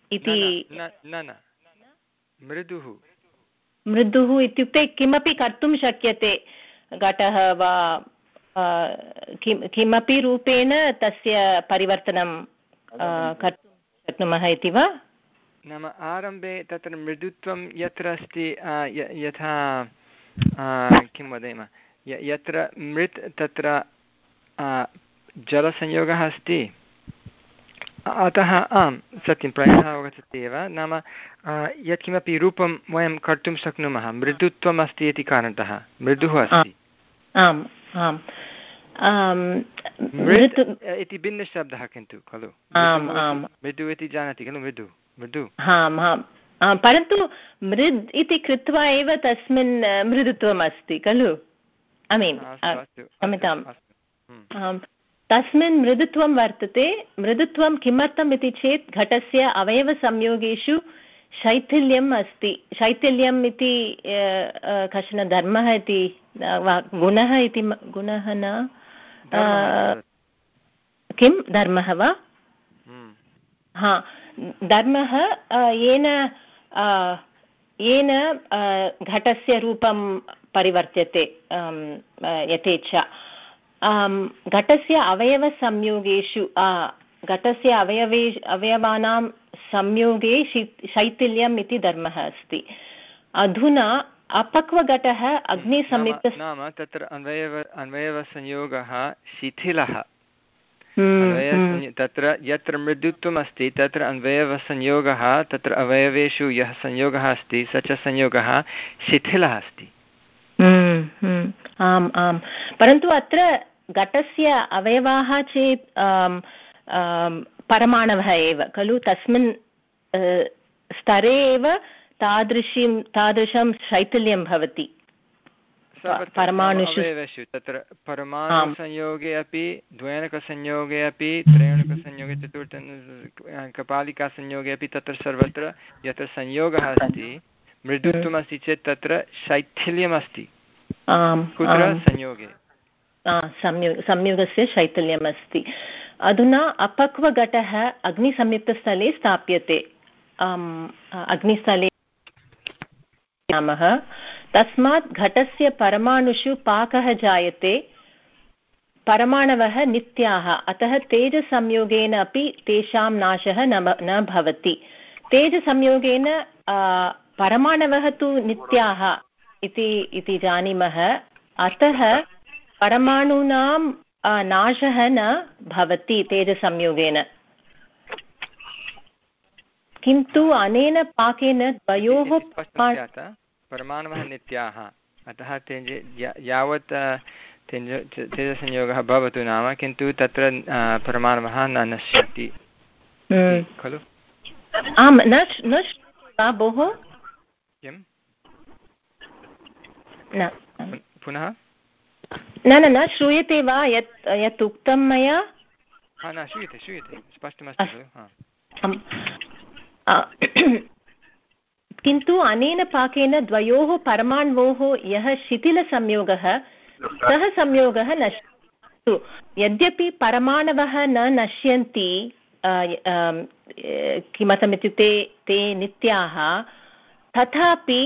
मृदुः मृदुः इत्युक्ते किमपि कर्तुं शक्यते। घटः वा किमपि रूपेण तस्य परिवर्तनं कर्तुं शक्नुमः इति वा? नाम आरम्भे तत्र मृदुत्वं यत्र अस्ति, यथा किं वदेम, यत्र मृत् तत्र जलसंयोगः अस्ति, अतः आं सत्यं प्रायः अवगच्छति एव। नाम यत्किमपि रूपं वयं कर्तुं शक्नुमः, मृदुत्वम् अस्ति इति कारणतः मृदुः अस्ति। आम् आम् मृद् इति भिन्नशब्दः किन्तु खलु। मृदु इति जानाति खलु, मृदु मृदु आम् आम् परन्तु मृद् इति कृत्वा एव तस्मिन् मृदुत्वम् अस्ति खलु। ऐ मीन् क्षम्यताम्, तस्मिन् मृदुत्वं वर्तते। मृदुत्वं किमर्थम् इति चेत् घटस्य अवयवसंयोगेषु शैथिल्यम् अस्ति। शैथिल्यम् इति कश्चन धर्मः इति गुणः इति गुणः न किं धर्मः वा? हा, धर्मः येन येन घटस्य रूपं परिवर्त्यते यथेच्छा। घटस्य अवयवसंयोगेषु घटस्य अवयवे अवयवानां संयोगे शैथिल्यम् इति धर्मः अस्ति। अधुना अपक्वघटः अग्निसंयुक्त नाम तत्र अन्वयव अन्वयवसंयोगः शिथिलः। तत्र यत्र मृदुत्वम् अस्ति तत्र अन्वयवसंयोगः, तत्र अवयवेषु यः संयोगः अस्ति स च संयोगः शिथिलः अस्ति। आम् आम्, परन्तु अत्र घटस्य अवयवाः चेत् परमाणवः एव खलु। तस्मिन् स्तरे एव तादृशीं तादृशं शैथिल्यं भवति परमाणुषु। तत्र परमाणुसंयोगे अपि, द्वयनकसंयोगे अपि, त्रयोणकसंयोगे, चतुर्थ कपालिकासंयोगे अपि तत्र सर्वत्र यत्र संयोगः अस्ति मृदुत्वम् अस्ति चेत् तत्र शैथिल्यमस्ति। कुत्र? संयोगे। संयोगस्य शैथिल्यम् अस्ति। अधुना अपक्वघटः अग्निसंयुक्तस्थले स्थाप्यते। अग्निस्थले नामः तस्मात् घटस्य परमाणुषु पाकः जायते। परमाणवः नित्याः, अतः तेजसंयोगेन अपि तेषां नाशः न भवति। तेजसंयोगेन परमाणवः तु नित्याः इति जानीमः, अतः परमाणूनां नाशः न भवति तेजसंयोगेन। किन्तु अनेन पाकेन द्वयोः परमाणवः नित्याः, अतः यावत् तेजसंयोगः भवतु नाम, किन्तु तत्र परमाणवः न नश्यति खलु। आम्, न वा भोः? किं पुनः न न न श्रूयते वा यत् यत् उक्तं मया? न श्रूयते, श्रूयते, स्पष्टमस्ति खलु। किन्तु अनेन पाकेन द्वयोः परमाण्वोः यः शिथिलसंयोगः सः संयोगः नश्यति। यद्यपि परमाणवः न नश्यन्ति, किमर्थमित्युक्ते ते नित्याः, तथापि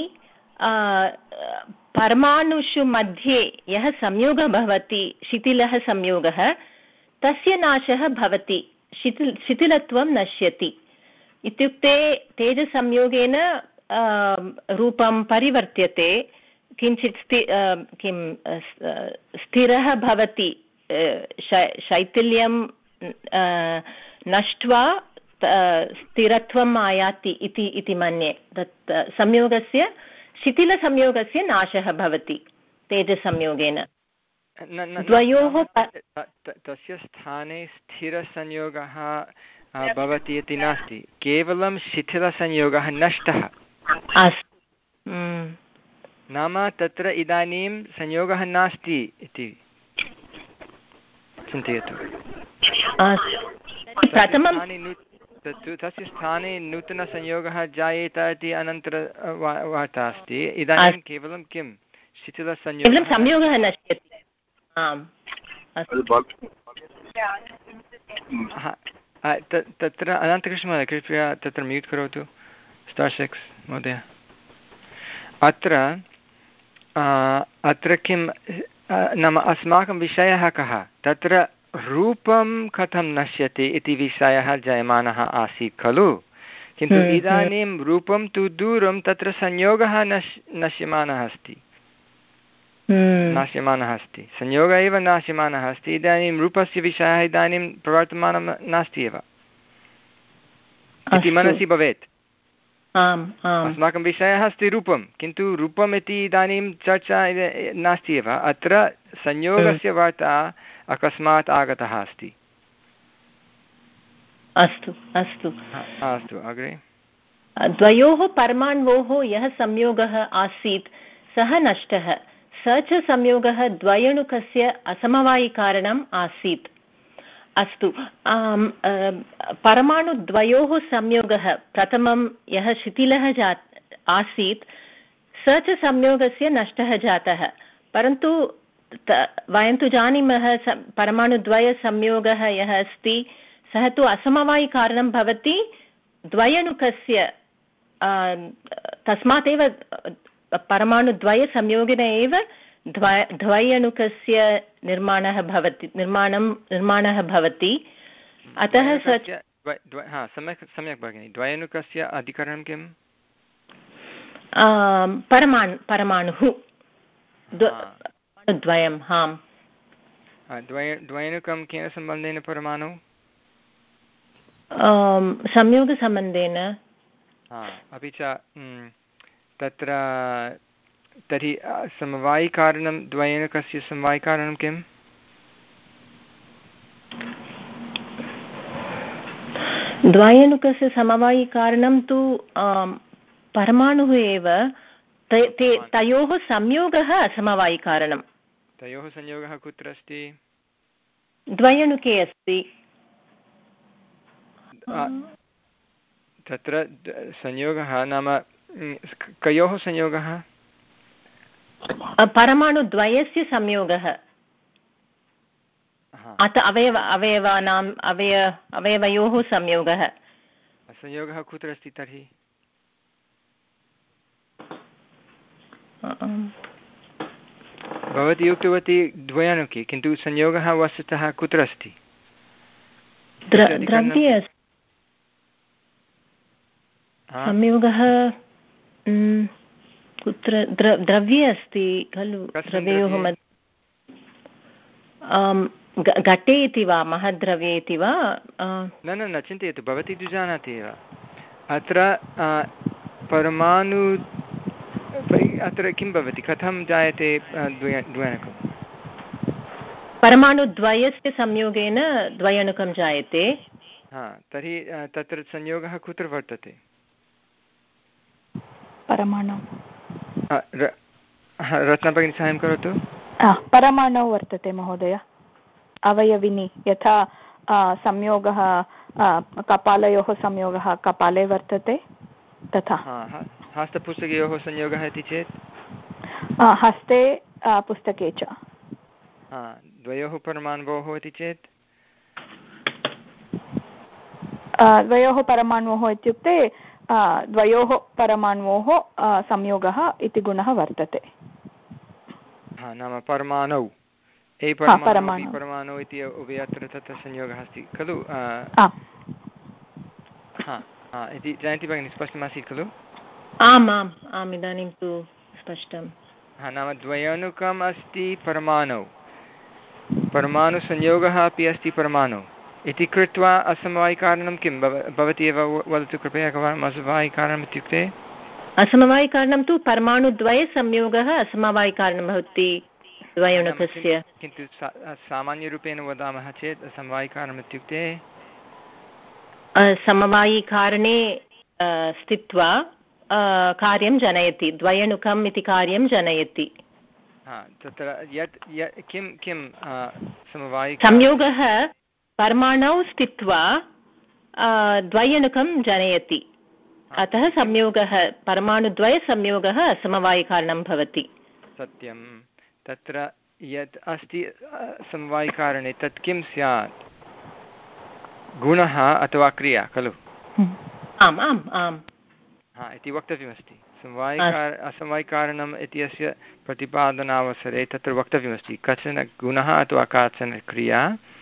परमाणुषु मध्ये यः संयोगः भवति, शिथिलः संयोगः, तस्य नाशः भवति, शिथिल शिथिलत्वं नश्यति। इत्युक्ते तेजसंयोगेन रूपं परिवर्त्यते, किञ्चित् स्थि किं स्थिरः भवति, शैथिल्यं नष्ट्वा स्थिरत्वम् आयाति इति इति मन्ये। तत् संयोगस्य, शिथिलसंयोगस्य नाशः भवति तेजसंयोगेन। द्वयोः तस्य स्थाने स्थिरसंयोगः भवति इति नास्ति, केवलं शिथिलसंयोगः नष्टः। नाम तत्र इदानीं संयोगः नास्ति इति चिन्तयतु। प्रथमं तस्य स्थाने नूतनसंयोगः जायेत इति अनन्तर वार्ता अस्ति। इदानीं केवलं किं शिथिलसंयोगः संयोगः नश्यति। तत्र अनन्तकृष्णमहोदय कृपया तत्र म्यूट् करोतु, स्टार् सिक्स् महोदय। अत्र अत्र किं नाम अस्माकं विषयः कः? तत्र रूपं कथं नश्यति इति विषयः जायमानः आसीत् खलु, किन्तु इदानीं रूपं तु दूरं, तत्र संयोगः नश् नश्यमानः अस्ति नाश्यमानः अस्ति संयोगः एव नाश्यमानः अस्ति। इदानीं रूपस्य विषयः इदानीं प्रवर्तमानं नास्ति एव इति मनसि भवेत्। अस्माकं विषयः अस्ति रूपं, किन्तु रूपम् इति इदानीं चर्चा नास्ति एव। अत्र संयोगस्य वार्ता अकस्मात् आगतः अस्ति। अस्तु अस्तु अस्तु, अग्रे। द्वयोः परमाण्वोः यः संयोगः आसीत् सः नष्टः, स च संयोगः द्वयणुकस्य असमवायिकारणम् आसीत्। अस्तु परमाणुद्वयोः संयोगः प्रथमं यः शिथिलः जात् आसीत् स च संयोगस्य नष्टः जातः परन्तु वयं तु जानीमः परमाणुद्वयसंयोगः यः अस्ति सः तु असमवायिकारणं भवति द्वयणुकस्य तस्मात् एव परमाणुद्वयसंयोगेन एव द्वयणुकस्य निर्माणः भवति निर्माणं निर्माणः भवति अतः सम्यक् सम्यक् भगिनि द्वयणुकस्य अधिकरणं किम् परमाणु परमाणुः द्वयं हाम् द्वयणुकं केन सम्बन्धेन परमाणु संयोगसम्बन्धेन अपि च तत्र तर्हि समवायिकारणं द्वयणुकस्य समवायिकारणं किम् द्वयणुकस्य समवायिकारणं तु परमाणुः एव तयोः संयोगः असमवायिकारणं तयोः संयोगः कुत्र अस्ति द्वयणुके अस्ति तत्र संयोगः नाम कयोः संयोगः परमाणुद्वयस्य संयोगः अत अवयव अवयवानाम् अवय अवयवयोः संयोगः संयोगः कुत्र अस्ति तर्हि भवती उक्तवती द्वयणुके किन्तु संयोगः वस्तुतः कुत्र अस्ति द्रव्ये संयोगः कुत्र द्रव्ये अस्ति खलु द्रव्ययोः मध्ये घटे इति वा महद्द्रव्ये इति वा न न न चिन्तयतु भवती तु जानाति एव अत्र परमाणु अत्र किं भवति कथं जायते द्वयणुकं परमाणुद्वयस्य संयोगेन द्वयणुकं जायते हा तर्हि तत्र संयोगः कुत्र वर्तते परमाणु रत्नभगिनी साहाय्यं करोतु परमाणु वर्तते महोदय अवयविनी यथा संयोगः कपालयोः संयोगः कपाले वर्तते तथा हस्तपुस्तकयोः संयोगः इति चेत् हस्ते पुस्तके च द्वयोः परमाणवोः इति चेत् द्वयोः परमाणवोः इत्युक्ते द्वयोः परमाणवोः संयोगः इति गुणः वर्तते नाम परमाणौ ए परमाणु परमाणु इति उभयत्र तत्र संयोगः अस्ति खलु इति जयन्ती भगिनी स्पष्टमासीत् खलु आम् आम् आम् इदानीं तु स्पष्टं नाम द्वयणुकम् अस्ति परमाणौ परमाणुसंयोगः अपि अस्ति परमाणु इति कृत्वा असमवायिकारणं किं भवती एव वदतु कृपया एकवारम् असमवायिकारणम् इत्युक्ते असमवायिकारणं तु परमाणुद्वयसंयोगः असमवायिकारणं भवति द्वयणुकस्य किन्तु सामान्यरूपेण वदामः चेत् असमवायिकारणम् इत्युक्ते समवायिकारणे स्थित्वा कार्यं जनयति द्वयणुकम् इति कार्यं जनयति तत्र यत् किं किं समवायि संयोगः परमाणौ स्थित्वा द्वयणुकं जनयति अतः संयोगः परमाणुद्वयसंयोगः असमवायिकारणं भवति सत्यं तत्र यत् अस्ति समवायिकारणे तत् किं स्यात् गुणः अथवा क्रिया खलु आम् आम् आम् हा इति वक्तव्यमस्ति समवायिकार असमवायिकारणम् इत्यस्य प्रतिपादनावसरे तत्र वक्तव्यमस्ति कश्चन गुणः अथवा काचन क्रिया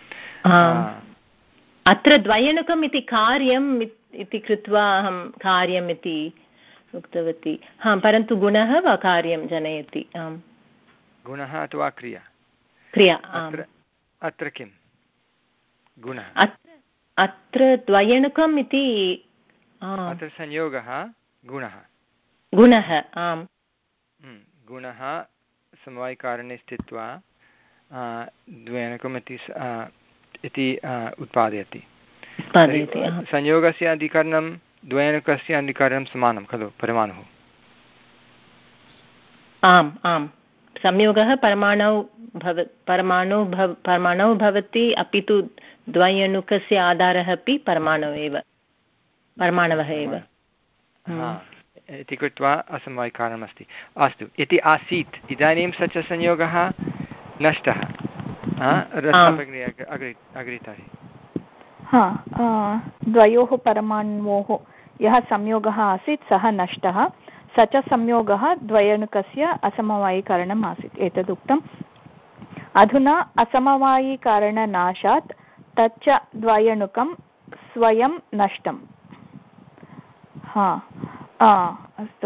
अत्र द्वयणुकम् इति कार्यम् इति कृत्वा अहं कार्यम् इति उक्तवती हा परन्तु गुणः वा कार्यं जनयति आम् गुणः अथवा क्रिया क्रिया अत्र किं गुणः अत्र द्वयणुकम् इति अत्र संयोगः गुणः गुणः आम् गुणः समवायिकारणे स्थित्वा द्वयणुकम् इति उत्पादयति संयोगस्य अधिकरणं द्वयणुकस्य अधिकरणं समानं खलु परमाणुः आम् आम् संयोगः परमाणौ भव परमाणु भव परमाणु भवति, अपि तु द्वयणुकस्य आधारः अपि परमाणु एव, परमाणवः एव इति कृत्वा असमवायिकारणमस्ति। अस्तु, इति आसीत्, इदानीं स च संयोगः नष्टः। अग्रे तर्हि हा, द्वयोः परमाणोः यः संयोगः आसीत् सः नष्टः, स च संयोगः द्वयणुकस्य असमवायिकारणम् आसीत्, एतदुक्तम्। अधुना असमवायिकारणनाशात् तच्च द्वयणुकं स्वयं नष्टम्। हा, अस्तु,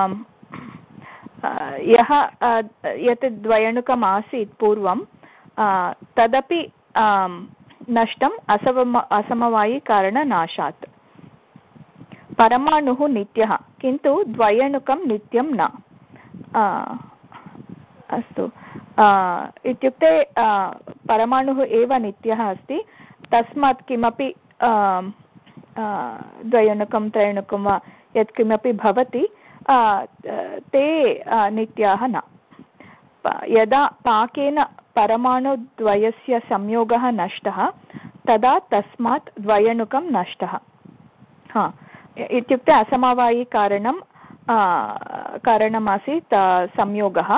यः यत् द्वयणुकम् आसीत् पूर्वं तदपि नष्टम् असम असमवायिकारणनाशात्। परमाणुः नित्यः, किन्तु द्वयणुकं नित्यं न। अस्तु, इत्युक्ते परमाणुः एव नित्यः अस्ति, तस्मात् किमपि द्वयणुकं त्रयणुकं वा यत्किमपि भवति ते नित्याः न। यदा पाकेन परमाणुद्वयस्य संयोगः नष्टः तदा तस्मात् द्वयणुकं नष्टः। हा, इत्युक्ते असमवायिकारणं कारणमासीत् संयोगः।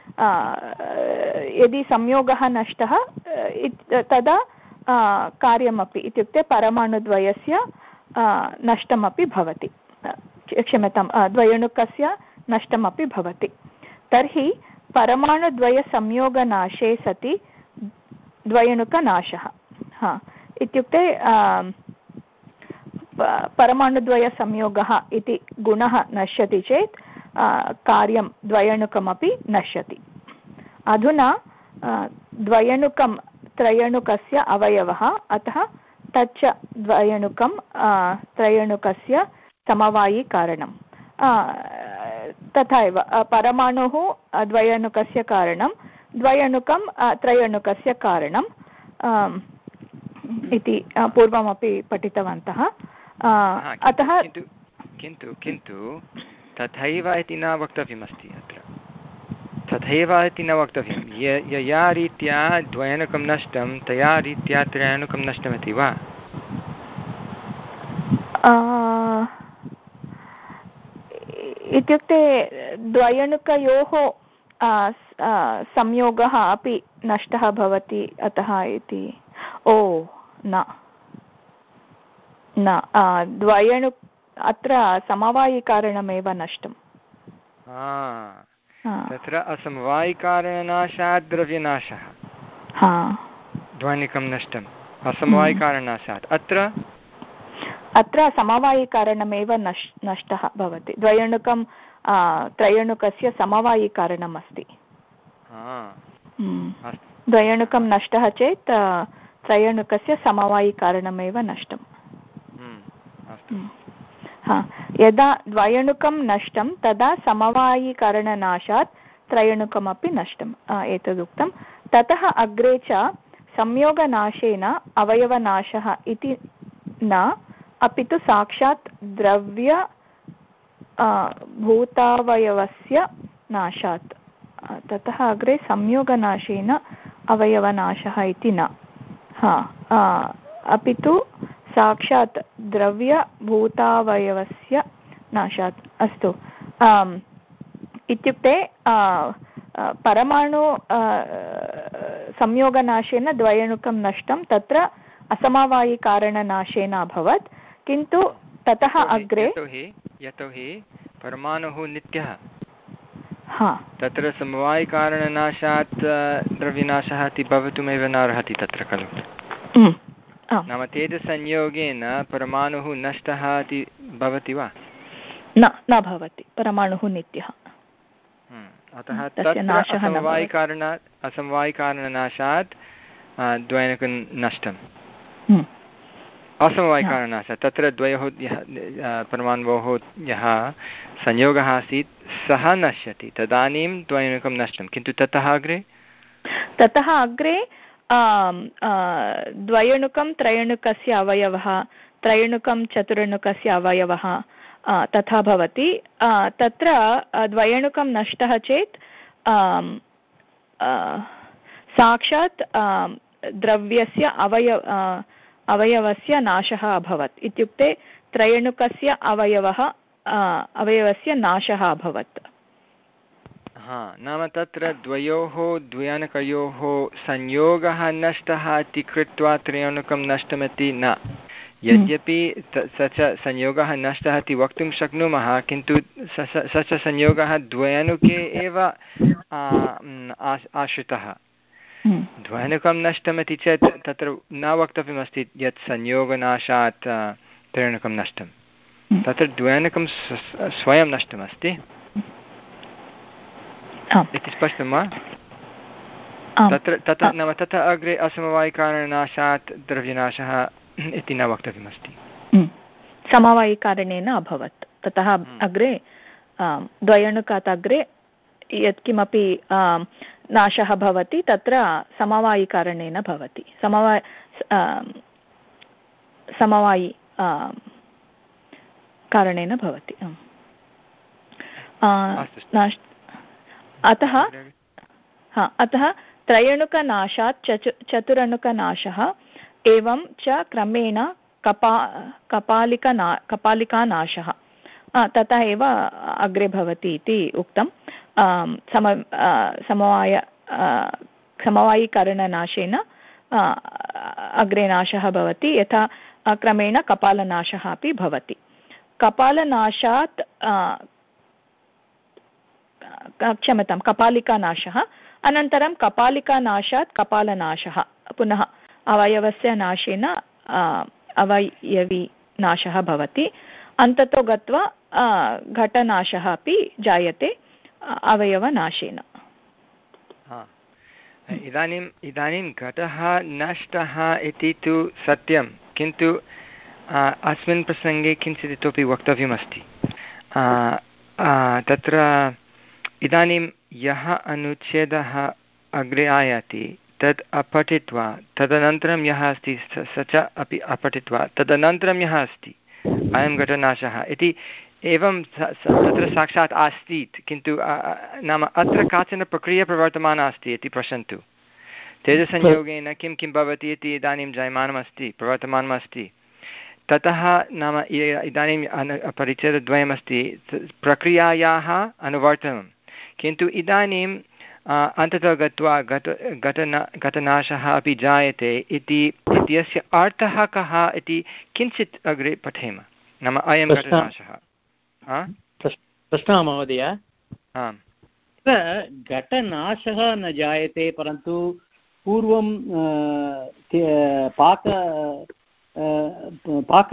यदि संयोगः नष्टः तदा कार्यमपि, इत्युक्ते परमाणुद्वयस्य नष्टमपि भवति, क्षम्यतां द्वयणुकस्य नष्टमपि भवति। तर्हि परमाणुद्वयसंयोगनाशे सति द्वयणुकनाशः। हा, इत्युक्ते परमाणुद्वयसंयोगः इति गुणः नश्यति चेत् कार्यं द्वयणुकमपि नश्यति। अधुना द्वयणुकं त्रयणुकस्य अवयवः, अतः तच्च द्वयणुकं त्रयणुकस्य समवायिकारणं। तथा एव परमाणुः द्वयणुकस्य कारणं, द्वयणुकं त्रयणुकस्य कारणम् इति पूर्वमपि पठितवन्तः। अतः किन्तु किन्तु तथैव इति न वक्तव्यमस्ति अत्र, तथैव इति न वक्तव्यं। यया रीत्या द्वयणुकं नष्टं तया रीत्या त्रयणुकं नष्टमिति वा? इत्युक्ते द्वयणुकयोः संयोगः अपि नष्टः भवति अतः इति। ओ न न, द्वयणु अत्र समवायिकारणमेव नष्टं। तत्र असमवायिकारणनाशात् द्रव्यनाशः, द्वयणुकं नष्टम् असमवायिकारणनाशात्। अत्र अत्र समवायिकारणमेव नष् नष्टः भवति। द्वयणुकं त्रयणुकस्य समवायिकारणम् अस्ति। द्वयणुकं नष्टः चेत् त्रयणुकस्य समवायिकारणमेव नष्टम्। हा, यदा द्वयणुकं नष्टं तदा समवायिकारणनाशात् त्रयणुकमपि नष्टम्, एतदुक्तं। ततः अग्रे च संयोगनाशेन अवयवनाशः इति न, अपि तु साक्षात् द्रव्य भूतावयवस्य नाशात्। ततः अग्रे संयोगनाशेन अवयवनाशः इति न, हा, अपि तु साक्षात् द्रव्यभूतावयवस्य नाशात्। अस्तु, इत्युक्ते परमाणु संयोगनाशेन द्वयणुकं नष्टं, तत्र असमवायिकारणनाशेन अभवत्, किन्तु ततः अग्रे यतोहि परमाणुः नित्यः, हा, तत्र समवायिकारणनाशात् द्रव्यनाशः इति भवितुमेव न अर्हति तत्र खलु। नाम तेजसंयोगेन परमाणुः नष्टः इति भवति वा? न न भवति, परमाणुः नित्यः। अतः तत्र असमवायिकारणात् असमवायिकारणनाशात् द्वयणुकं नष्टम्। असमवायिकारणनाशात् तत्र द्वयोः यः परमाणोः यः संयोगः आसीत् सः नश्यति, तदानीं द्वयणुकं नष्टं। किन्तु ततः अग्रे ततः अग्रे द्वयणुकं त्रयणुकस्य अवयवः, त्रयणुकं चतुर्णुकस्य अवयवः तथा भवति। तत्र द्वयणुकं नष्टः चेत् साक्षात् द्रव्यस्य अवयव अवयवस्य नाशः अभवत् इत्युक्ते त्रयणुकस्य अवयवः अवयवस्य नाशः अभवत्। हा, नाम तत्र द्वयोः द्वयानकयोः संयोगः नष्टः इति कृत्वा त्रयाणुकं नष्टमिति न। यद्यपि स च संयोगः नष्टः इति वक्तुं शक्नुमः, किन्तु स च संयोगः द्वयानुके एव आश्रितः। द्वयानुकं नष्टमिति चेत् तत्र न वक्तव्यमस्ति यत् संयोगनाशात् त्रयाणुकं नष्टं। तत्र द्वयानुकं स्वयं नष्टमस्ति इति स्पष्टं वा? तत्र ततः नाम ततः अग्रे असमवायिकारणनाशात् द्रव्यनाशः इति न वक्तव्यमस्ति। समवायिकारणेन अभवत्, ततः अग्रे द्वयणुकात् अग्रे यत्किमपि नाशः भवति तत्र समवायिकारणेन भवति। समवाय समवायि कारणेन भवति। अतः हा अतः त्रयणुकनाशात् चतु चतुरणुकनाशः एवं च क्रमेण कपा कपालिकना कपालिकानाशः तथा एव अग्रे भवति इति उक्तं। सम समवाय समवायिकरणनाशेन अग्रे नाशः भवति, यथा क्रमेण कपालनाशः अपि भवति। कपालनाशात् क्षम्यतां कपालिकानाशः, अनन्तरं कपालिकानाशात् कपालनाशः, पुनः अवयवस्य नाशेन अवयवी नाशः भवति। अन्ततो गत्वा घटनाशः अपि जायते अवयवनाशेन। इदानीम् इदानीं घटः नष्टः इति तु सत्यं, किन्तु अस्मिन् प्रसङ्गे किञ्चित् इतोपि वक्तव्यमस्ति। तत्र इदानीं यः अनुच्छेदः अग्रे आयाति तद् अपठित्वा तदनन्तरं यः अस्ति स च अपि अपठित्वा तदनन्तरं यः अस्ति अयं घटनाशः इति एवं तत्र साक्षात् आसीत्, किन्तु नाम अत्र काचन प्रक्रिया प्रवर्तमाना अस्ति इति पश्यन्तु। तेजसंयोगेन किं किं भवति इति इदानीं जायमानमस्ति, प्रवर्तमानमस्ति। ततः नाम इदानीं परिच्छेदद्वयमस्ति प्रक्रियायाः अनुवर्तनं, किन्तु इदानीम् अन्ततः गत्वा घट घटना घटनाशः अपि जायते इति इत्यस्य अर्थः कः इति किञ्चित् अग्रे पठेम। नाम अयं घटनाशः। प्रश्नः महोदय, आम्, घटनाशः न जायते, परन्तु पूर्वं पाक पाक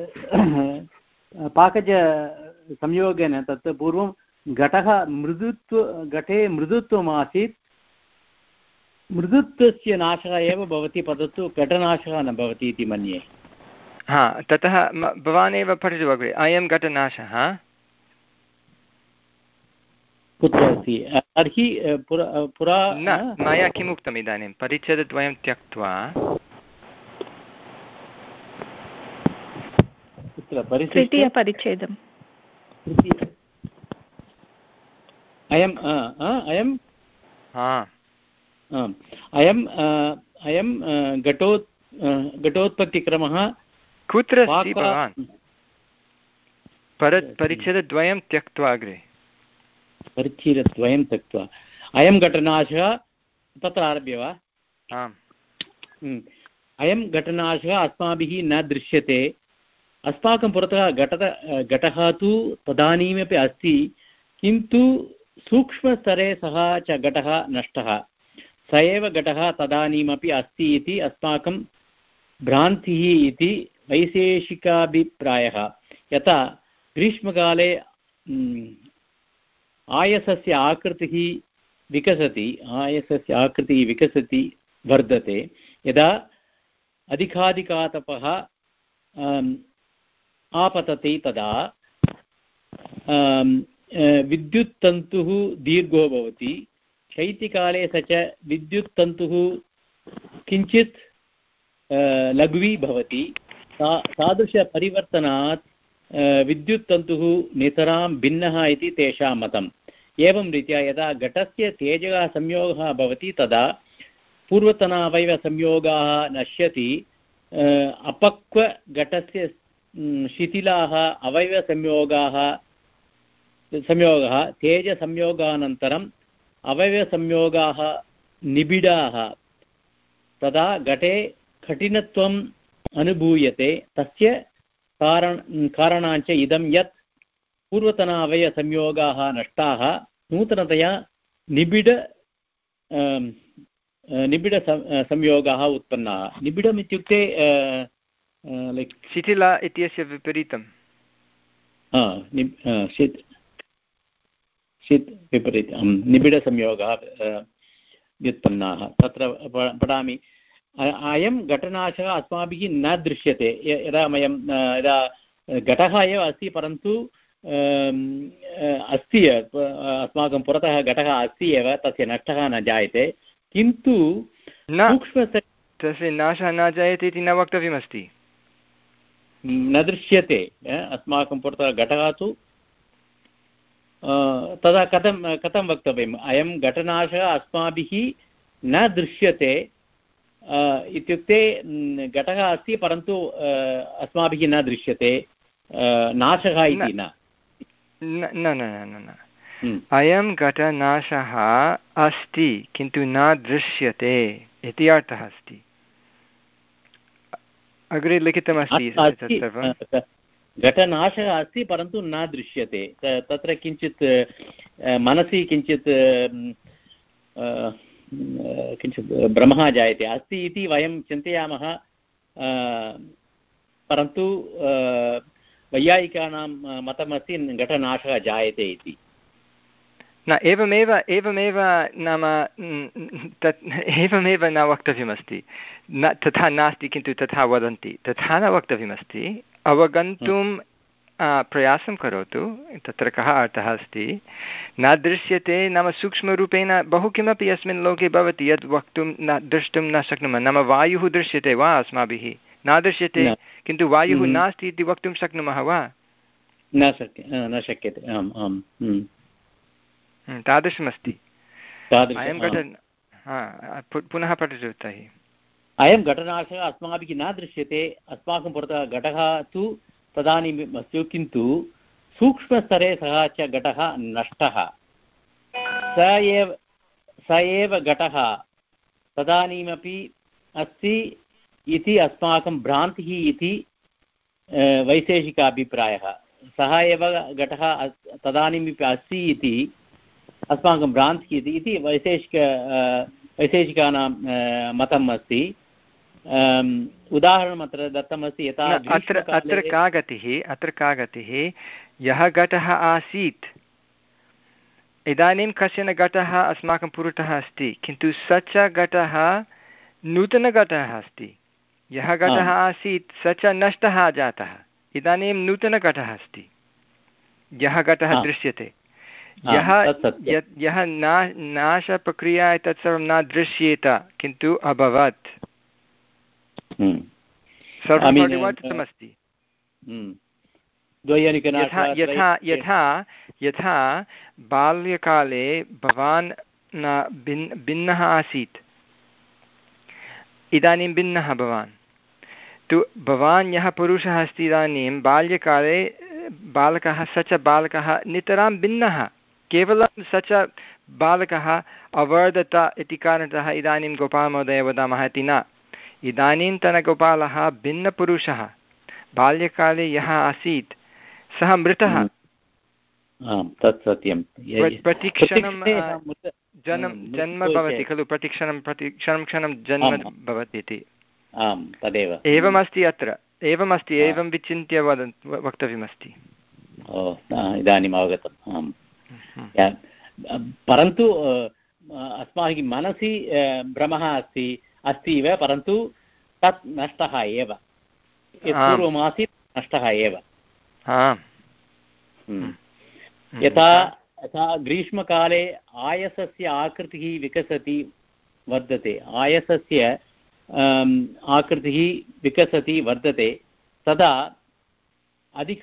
पाकज संयोगेन तत् पूर्वं घटः मृदुत्व घटे मृदुत्वम् आसीत्, मृदुत्वस्य नाशः एव भवति, परन्तु घटनाशः न भवति इति मन्ये। हा, ततः भवान् एव पठतु अग्रे। अयं घटनाशः कुत्र अस्ति? तर्हि पुरा पुरा न मया किम् उक्तम् इदानीं? परिच्छेदद्वयं त्यक्त्वा तृतीयपरिच्छेदम् अयम् अयं अयम् अयं घटो घटोत्पत्तिक्रमः कुत्र अस्ति भवान्? पर परिच्छेदद्वयं त्यक्त्वा अग्रे परिच्छेदद्वयं त्यक्त्वा अयं घटनाशः तत्र आरभ्य वा? आम्, अयं घटनाशः अस्माभिः न दृश्यते, अस्माकं पुरतः घटः घटः तु तदानीमपि अस्ति, किन्तु सूक्ष्मस्तरे सः च घटः नष्टः, स एव घटः तदानीमपि अस्ति इति अस्माकं भ्रान्तिः इति वैशेषिकाभिप्रायः। यथा ग्रीष्मकाले आयसस्य आकृतिः विकसति आयसस्य आकृतिः विकसति वर्धते, यदा अधिकाधिकातपः आपतति तदा विद्युत्तन्तुः दीर्घो भवति, शैत्यकाले स च विद्युत्तन्तुः किञ्चित् लघ्वी भवति। ता तादृशपरिवर्तनात् विद्युत्तन्तुः नितरां भिन्नः इति तेषां मतम्। एवं रीत्या यदा घटस्य तेजः संयोगः भवति तदा पूर्वतनावयवसंयोगाः नश्यति अपक्वघटस्य शिथिलाः अवयवसंयोगाः संयोगः तेजसंयोगानन्तरम् अवयवसंयोगाः निबिडाः तदा घटे कठिनत्वम् अनुभूयते तस्य कारण कारणाञ्च इदं यत् पूर्वतनावयवसंयोगाः नष्टाः नूतनतया निबिड निबिड संयोगाः उत्पन्नाः निबिडम् इत्युक्ते लैक् शिथिला इत्यस्य विपरीतं शीत् शीत् विपरीतं निबिडसंयोगः व्युत्पन्नाः तत्र पठामि अयं घटनाशः अस्माभिः न दृश्यते यदा वयं यदा घटः एव अस्ति परन्तु अस्ति अस्माकं पुरतः घटः अस्ति एव तस्य नष्टः न जायते किन्तु सूक्ष्म तस्य नाशः न जायते इति न वक्तव्यमस्ति न दृश्यते अस्माकं पुरतः घटः तु तदा कथं कथं वक्तव्यम् अयं घटनाशः अस्माभिः न दृश्यते इत्युक्ते घटः अस्ति परन्तु अस्माभिः न दृश्यते नाशः इति न न न न न अयं घटनाशः अस्ति किन्तु न दृश्यते इति अर्थः अस्ति अग्रे लिखितमस्ति घटनाशः अस्ति परन्तु न दृश्यते तत्र किञ्चित् मनसि किञ्चित् किञ्चित् भ्रमः जायते अस्ति इति वयं चिन्तयामः परन्तु वैयायिकानां मतमस्ति घटनाशः जायते इति न एवमेव एवमेव नाम तत् एवमेव न वक्तव्यमस्ति न तथा नास्ति किन्तु तथा वदन्ति तथा न वक्तव्यमस्ति अवगन्तुं प्रयासं करोतु तत्र कः अर्थः अस्ति न दृश्यते नाम सूक्ष्मरूपेण बहु किमपि अस्मिन् लोके भवति यद् वक्तुं न द्रष्टुं न शक्नुमः नाम वायुः दृश्यते वा अस्माभिः न दृश्यते किन्तु वायुः नास्ति इति वक्तुं शक्नुमः वा न शक्य न शक्यते आम् आम् तादृशमस्ति अयं घट पुनः पठतु तर्हि अयं घटनाशः अस्माभिः न दृश्यते अस्माकं पुरतः घटः तु तदानीम् अस्ति किन्तु सूक्ष्मस्तरे सः च घटः नष्टः स एव स एव घटः तदानीमपि अस्ति इति अस्माकं भ्रान्तिः इति वैशेषिक अभिप्रायः सः एव घटः तदानीमपि अस्ति इति अस्माकं भ्रान्तिः इति इति वैशेषिक वैशेषिकानां मतम् अस्ति उदाहरणम् अत्र दत्तमस्ति यथा अत्र अत्र का गतिः अत्र का गतिः यः घटः आसीत् इदानीं कश्चन घटः अस्माकं पुरतः अस्ति किन्तु स च घटः नूतनघटः अस्ति यः घटः आसीत् स च नष्टः जातः इदानीं नूतनघटः अस्ति यः घटः दृश्यते यः यः ना नाशप्रक्रिया एतत् सर्वं न दृश्येत किन्तु अभवत् सर्वमस्ति यथा यथा यथा यथा बाल्यकाले भवान् न भिन् भिन्नः आसीत् इदानीं भिन्नः भवान् तु भवान् यः पुरुषः अस्ति इदानीं बाल्यकाले बालकः स च बालकः नितरां भिन्नः केवलं स च बालकः अवर्धत इति कारणतः इदानीं गोपालमहोदय वदामः इति न इदानीन्तनगोपालः भिन्नपुरुषः बाल्यकाले यः आसीत् सः मृतः तत् सत्यं प्रतिक्षणं जन्म जन्म भवति खलु प्रतिक्षणं प्रतिक्षणं क्षणं जन्म भवति इति तदेव एवमस्ति अत्र एवमस्ति एवं विचिन्त्य वद वक्तव्यमस्ति इदानीम् अवगतम् आम् परन्तु अस्माभिः मनसि भ्रमः अस्ति अस्ति एव परन्तु तत् नष्टः एव पूर्वमासीत् नष्टः एव यथा यथा ग्रीष्मकाले आयसस्य आकृतिः विकसति वर्धते आयसस्य आकृतिः विकसति वर्धते तदा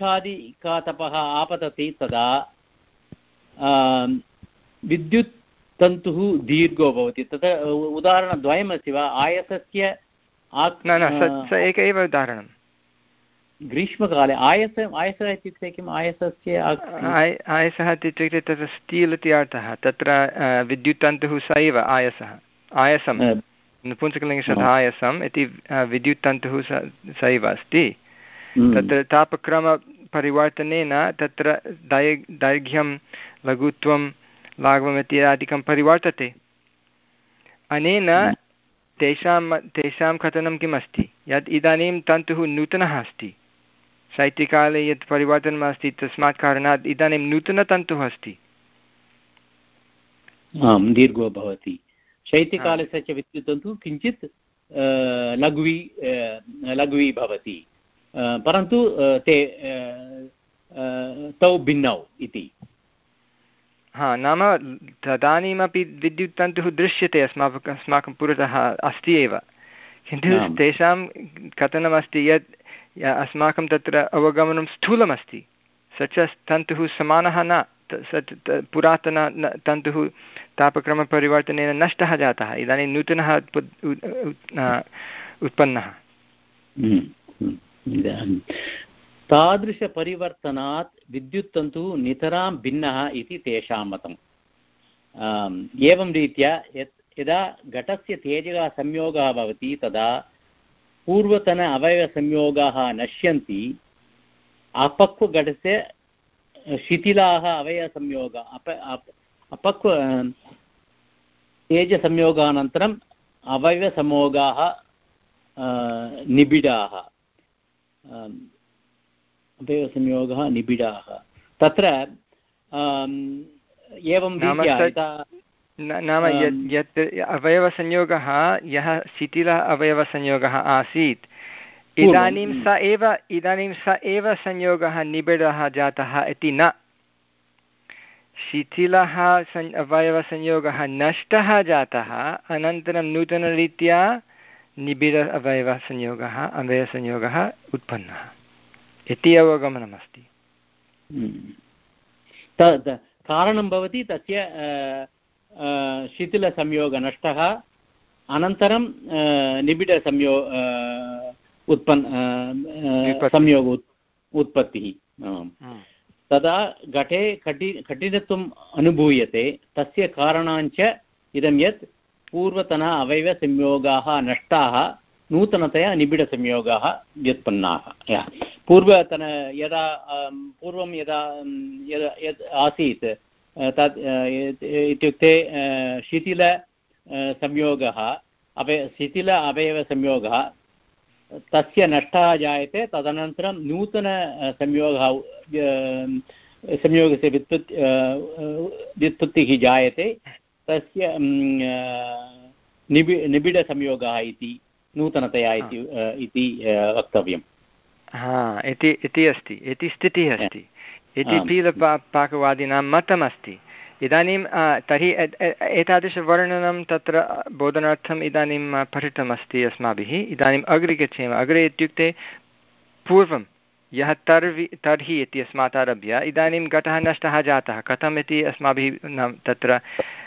अधिकाधिकतपः आपतति तदा विद्युत् तन्तुः दीर्घो भवति तत्र उदाहरणद्वयमस्ति वा आयसस्य न न स एक एव उदाहरणं ग्रीष्मकाले आयस आयसः इत्युक्ते किम् आयसस्य आयसः इत्युक्ते तत्र स्टील् इति अर्थः तत्र विद्युत् तन्तुः स एव आयसः आयसं नपुंसकलिङ्गे शब्दः आयसम् इति विद्युत् तन्तुः स एव अस्ति तत्र तापक्रमपरिवर्तनेन तत्र दै दैर्घ्यं लघुत्वं लाघवम् इत्यादिकं परिवर्तते अनेन तेषां तेषां कथनं किम् अस्ति यत् इदानीं तन्तुः नूतनः अस्ति शैत्यकाले यत् परिवर्तनम् अस्ति तस्मात् कारणात् इदानीं नूतनतन्तुः अस्ति आम् दीर्घो भवति शैत्यकालस्य च विद्युत्तन्तुः किञ्चित् लघ्वी लघ्वी भवति परन्तु ते तौ भिन्नौ इति हा नाम तदानीमपि विद्युत्तन्तुः दृश्यते अस्माकम् अस्माकं पुरतः अस्ति एव किन्तु तेषां कथनमस्ति यत् अस्माकं तत्र अवगमनं स्थूलमस्ति स च तन्तुः समानः न स पुरातन तन्तुः तापक्रमपरिवर्तनेन नष्टः जातः इदानीं नूतनः उत्पन्नः तादृशपरिवर्तनात् विद्युत्तन्तुः नितरां भिन्नः इति तेषां मतम् एवं रीत्या यत् यदा घटस्य तेजः संयोगः भवति तदा पूर्वतन अवयवसंयोगाः नश्यन्ति अपक्वघटस्य शिथिलाः अवयवसंयोगः अप अपक्व तेजसंयोगानन्तरम् अवयवसंयोगाः निबिडाः अवयवसंयोगः निबिडाः तत्र एवं रीत्या नाम यत् अवयवसंयोगः यः शिथिलः अवयवसंयोगः आसीत् इदानीं स एव इदानीं स एव संयोगः निबिडः जातः इति न शिथिलः अवयवसंयोगः नष्टः जातः अनन्तरं नूतनरीत्या निबिड अवयवसंयोगः अवयवसंयोगः उत्पन्नः इति अवगमनमस्ति कारणं भवति तस्य शिथिलसंयोगः नष्टः अनन्तरं निबिडसंयो उत्पन्न संयोग उत्पत्तिः तदा घटे कठि कठिनत्वम् अनुभूयते तस्य कारणाञ्च इदं यत् पूर्वतन अवयवसंयोगाः नष्टाः नूतनतया निबिडसंयोगाः व्युत्पन्नाः पूर्वतन यदा पूर्वं यदा यद् आसीत् तत् इत्युक्ते शिथिल संयोगः अवय शिथिल अवयवसंयोगः तस्य नष्टः जायते तदनन्तरं नूतन संयोगः संयोगस्य व्युत्पत्ति व्युत्पत्तिः जायते तस्य निबि निबिडसंयोगः इति नूतनतया इति वक्तव्यं हा इति इति अस्ति इति स्थितिः अस्ति इति पीलपा पाकवादिनां मतमस्ति इदानीं तर्हि एतादृशवर्णनं तत्र बोधनार्थम् इदानीं पठितमस्ति अस्माभिः इदानीम् अग्रे गच्छेम अग्रे इत्युक्ते पूर्वं यः तर्वि तर्हि इति अस्मात् आरभ्य इदानीं घटः नष्टः जातः कथम् इति अस्माभिः न तत्र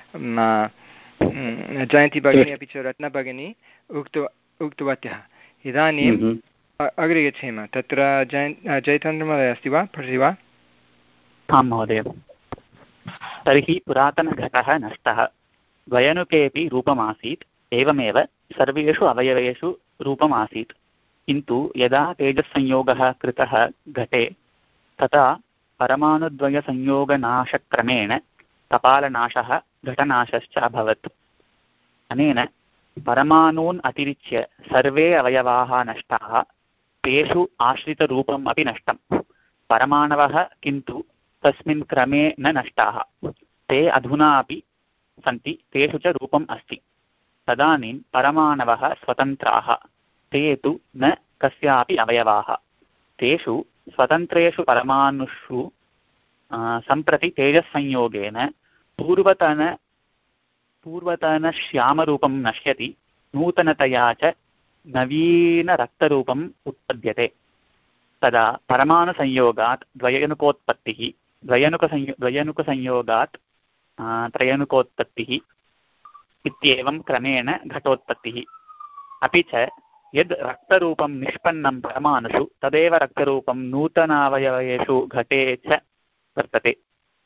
जयन्ती भगिनी अपि च रत्नभगिनी उक्त उक्तवत्यः इदानीम् अग्रे गच्छेम तत्र जयन् जयचन्द्रमहोदय अस्ति वा पठति वा आं महोदय तर्हि पुरातनघटः नष्टः द्वयनुकेपि रूपमासीत् एवमेव सर्वेषु अवयवेषु रूपमासीत् किन्तु यदा तेजस्संयोगः कृतः घटे तदा परमाणुद्वयसंयोगनाशक्रमेण कपालनाशः घटनाशश्च अभवत् अनेन परमाणून् अतिरिच्य सर्वे अवयवाः नष्टाः तेषु आश्रितरूपम् अपि नष्टं परमाणवः किन्तु तस्मिन् क्रमे न नष्टाः ते अधुना अपि सन्ति तेषु च रूपम् अस्ति तदानीं परमाणवः स्वतन्त्राः ते तु न कस्यापि अवयवाः तेषु स्वतन्त्रेषु परमाणुषु सम्प्रति तेजस्संयोगेन पूर्वतन पूर्वतनश्यामरूपं नश्यति नूतनतया च नवीनरक्तरूपम् उत्पद्यते तदा परमाणुसंयोगात् द्वयनुकोत्पत्तिः द्वयनुकसंयो द्वयनुकसंयोगात् त्रयणुकोत्पत्तिः इत्येवं क्रमेण घटोत्पत्तिः। अपि च यद् रक्तरूपं निष्पन्नं परमाणुषु तदेव रक्तरूपं नूतनावयवेषु घटे च वर्तते।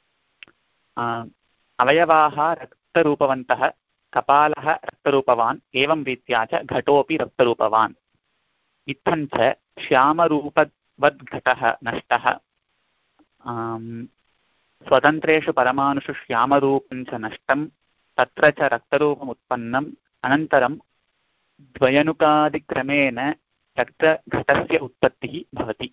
अवयवाः रक्तरूपवन्तः, कपालः रक्तरूपवान्, एवं रीत्या च घटोऽपि रक्तरूपवान्। इत्थं च श्यामरूपवद्घटः नष्टः, स्वतन्त्रेषु परमाणुषु श्यामरूपं च नष्टं, तत्र च रक्तरूपमुत्पन्नम्, अनन्तरं द्वयनुकादिक्रमेण रक्तघटस्य उत्पत्तिः भवति।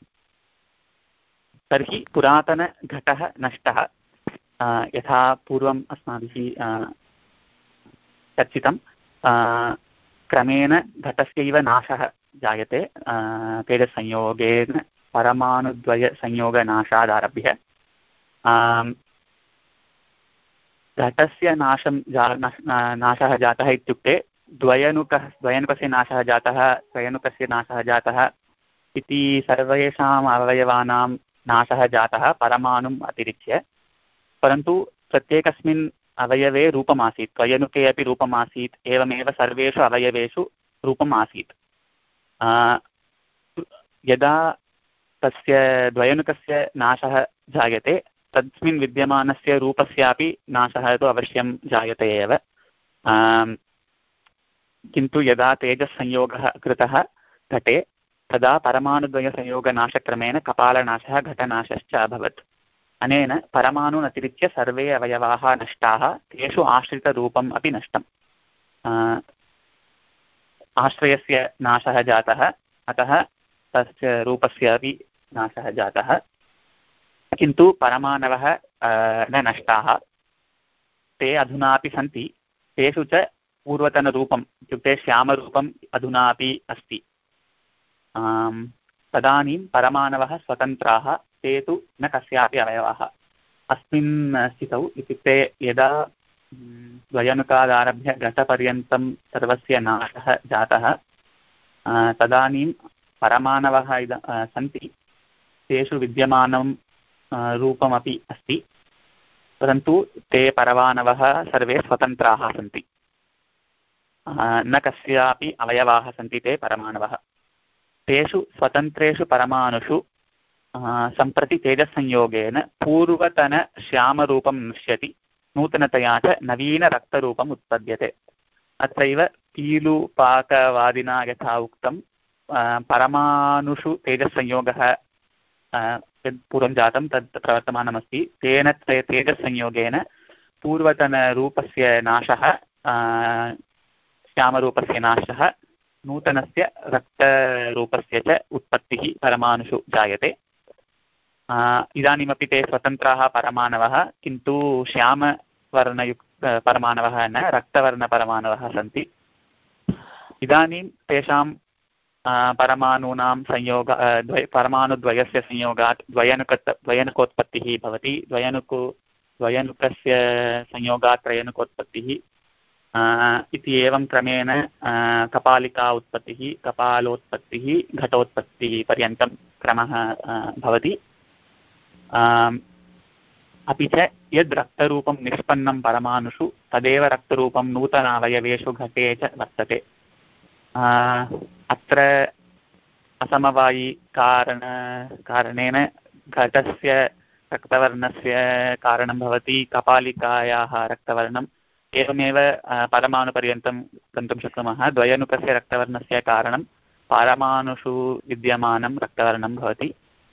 तर्हि पुरातनघटः नष्टः, यथा पूर्वम् अस्माभिः चर्चितं, क्रमेण घटस्यैव नाशः जायते तेजसंयोगेन परमाणुद्वयसंयोगनाशादारभ्य। घटस्य नाशं जा नाशः जातः इत्युक्ते द्वयनुकः द्वयनुकस्य नाशः जातः, त्रयनुकस्य नाशः जातः इति सर्वेषाम् अवयवानां नाशः जातः परमाणुम् अतिरिच्य। परन्तु प्रत्येकस्मिन् अवयवे रूपमासीत्, त्वयनुके अपि रूपमासीत्, एवमेव सर्वेषु अवयवेषु रूपम् आसीत्। यदा तस्य द्वयनुकस्य नाशः जायते तस्मिन् विद्यमानस्य रूपस्यापि नाशः तु अवश्यं जायते एव। किन्तु यदा तेजस्संयोगः कृतः घटे तदा परमाणुद्वयसंयोगनाशक्रमेण कपालनाशः घटनाशश्च अभवत्। अनेन परमाणून् अतिरिच्य सर्वे अवयवाः नष्टाः, तेषु आश्रितरूपम् अपि नष्टम्। आश्रयस्य नाशः जातः, अतः तस्य रूपस्य अपि नाशः जातः। किन्तु परमाणवः न नष्टाः, ते अधुनापि सन्ति। तेषु च पूर्वतनरूपम् इत्युक्ते श्यामरूपम् अधुनापि अस्ति। तदानीं परमाणवः स्वतन्त्राः, ते तु न कस्यापि अवयवाः। अस्मिन् स्थितौ इत्युक्ते यदा द्वयनुकादारभ्य घटपर्यन्तं सर्वस्य नाशः जातः तदानीं परमाणवः इद सन्ति, तेषु विद्यमानं रूपमपि अस्ति, परन्तु ते परमाणवः सर्वे स्वतन्त्राः सन्ति, न कस्यापि अवयवाः सन्ति ते परमाणवः। तेषु स्वतन्त्रेषु परमाणुषु सम्प्रति तेजस्संयोगेन पूर्वतनश्यामरूपं नश्यति, नूतनतया च नवीनरक्तरूपम् उत्पद्यते। अत्रैव पीलुपाकवादिना यथा उक्तं, परमाणुषु तेजस्संयोगः यद् पूर्वं जातं तत् प्रवर्तमानमस्ति, तेन तेजस्संयोगेन पूर्वतनरूपस्य नाशः, श्यामरूपस्य नाशः, नूतनस्य रक्तरूपस्य च उत्पत्तिः परमाणुषु जायते। इदानीमपि ते स्वतन्त्राः परमाणवः, किन्तु श्यामवर्णयुक्त परमाणवः न, रक्तवर्णपरमाणवः सन्ति। इदानीं तेषां परमाणूनां संयोग द्वय परमाणुद्वयस्य संयोगात् द्वयनुकत् द्वयनुकोत्पत्तिः भवति। द्वयनुको द्वयनुकस्य संयोगात् त्रयनुकोत्पत्तिः इति एवं क्रमेण कपालिका उत्पत्तिः, कपालोत्पत्तिः, घटोत्पत्तिः पर्यन्तं क्रमः भवति। अपि च यद् रक्तरूपं निष्पन्नं परमाणुषु तदेव रक्तरूपं नूतनावयवेषु घटे च वर्तते। अत्र असमवायिकारण कारणेन घटस्य रक्तवर्णस्य कारणं भवति कपालिकायाः रक्तवर्णम्। एवमेव परमाणुपर्यन्तं गन्तुं शक्नुमः। द्वयनुकस्य रक्तवर्णस्य कारणं परमाणुषु विद्यमानं रक्तवर्णं भवति।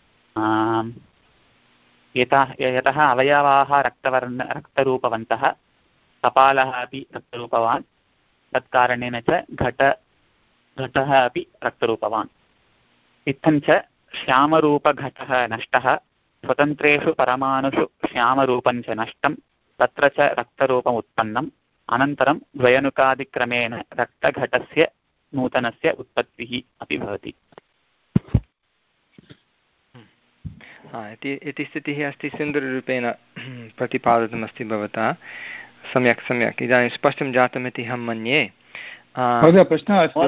यतः यतः अवयवाः रक्तवर्ण रक्तरूपवन्तः, कपालः अपि रक्तरूपवान्, तत्कारणेन च घट घटः अपि रक्तरूपवान्। इत्थं च श्यामरूपघटः नष्टः, स्वतन्त्रेषु परमाणुषु श्यामरूपं च नष्टं, तत्र च रक्तरूपम् उत्पन्नम्, अनन्तरं द्वयनुकादिक्रमेण रक्तघटस्य नूतनस्य उत्पत्तिः अपि भवति। इति स्थितिः अस्ति, सुन्दररूपेण प्रतिपादितमस्ति भवता। सम्यक् सम्यक्, इदानीं स्पष्टं जातमिति अहं मन्ये। प्रश्नः अस्ति,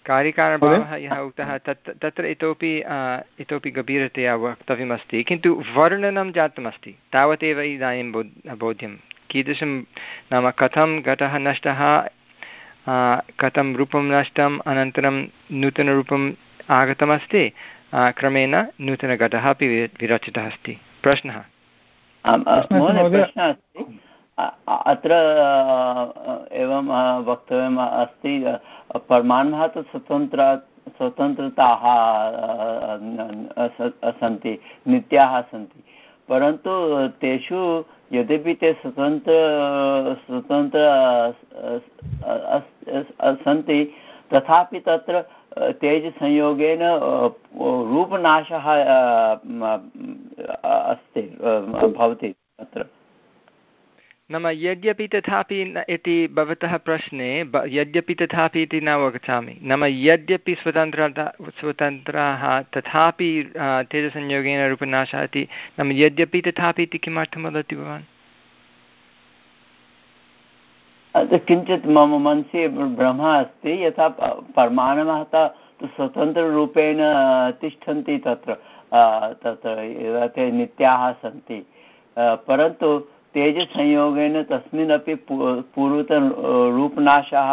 कार्यकारणभावः यः उक्तः तत् तत्र इतोपि इतोपि गभीरतया वक्तव्यमस्ति, किन्तु वर्णनं जातमस्ति तावदेव इदानीं बोध् बोध्यं कीदृशं नाम कथं घटः नष्टः, कथं रूपं नष्टम्, अनन्तरं नूतनरूपम् आगतमस्ति, क्रमेण नूतनघटः अपि विरचितः अस्ति। प्रश्नः प्रश्नः अस्ति अत्र एवं वक्तव्यम् अस्ति, परमाणवः तु स्वतन्त्र स्वतन्त्रताः सन्ति, नित्याः सन्ति, परन्तु तेषु यद्यपि ते स्वतन्त्र स्वतन्त्र सन्ति तथापि तत्र तेजसंयोगेन रूपनाशः अस्ति भवति तत्र। नाम यद्यपि तथापि इति भवतः प्रश्ने यद्यपि तथापि इति न अवगच्छामि। नाम यद्यपि स्वतन्त्रता स्वतन्त्राः तथापि तेजसंयोगेन रूपनाशः इति, नाम यद्यपि तथापि इति किमर्थं वदति भवान्? किञ्चित् मम मनसि भ्रमः अस्ति, यथा परमाणवः तु स्वतन्त्ररूपेण तिष्ठन्ति तत्र तत्र ते नित्याः सन्ति, परन्तु तेजसंयोगेन तस्मिन् अपि पूर्वतन रूपनाशः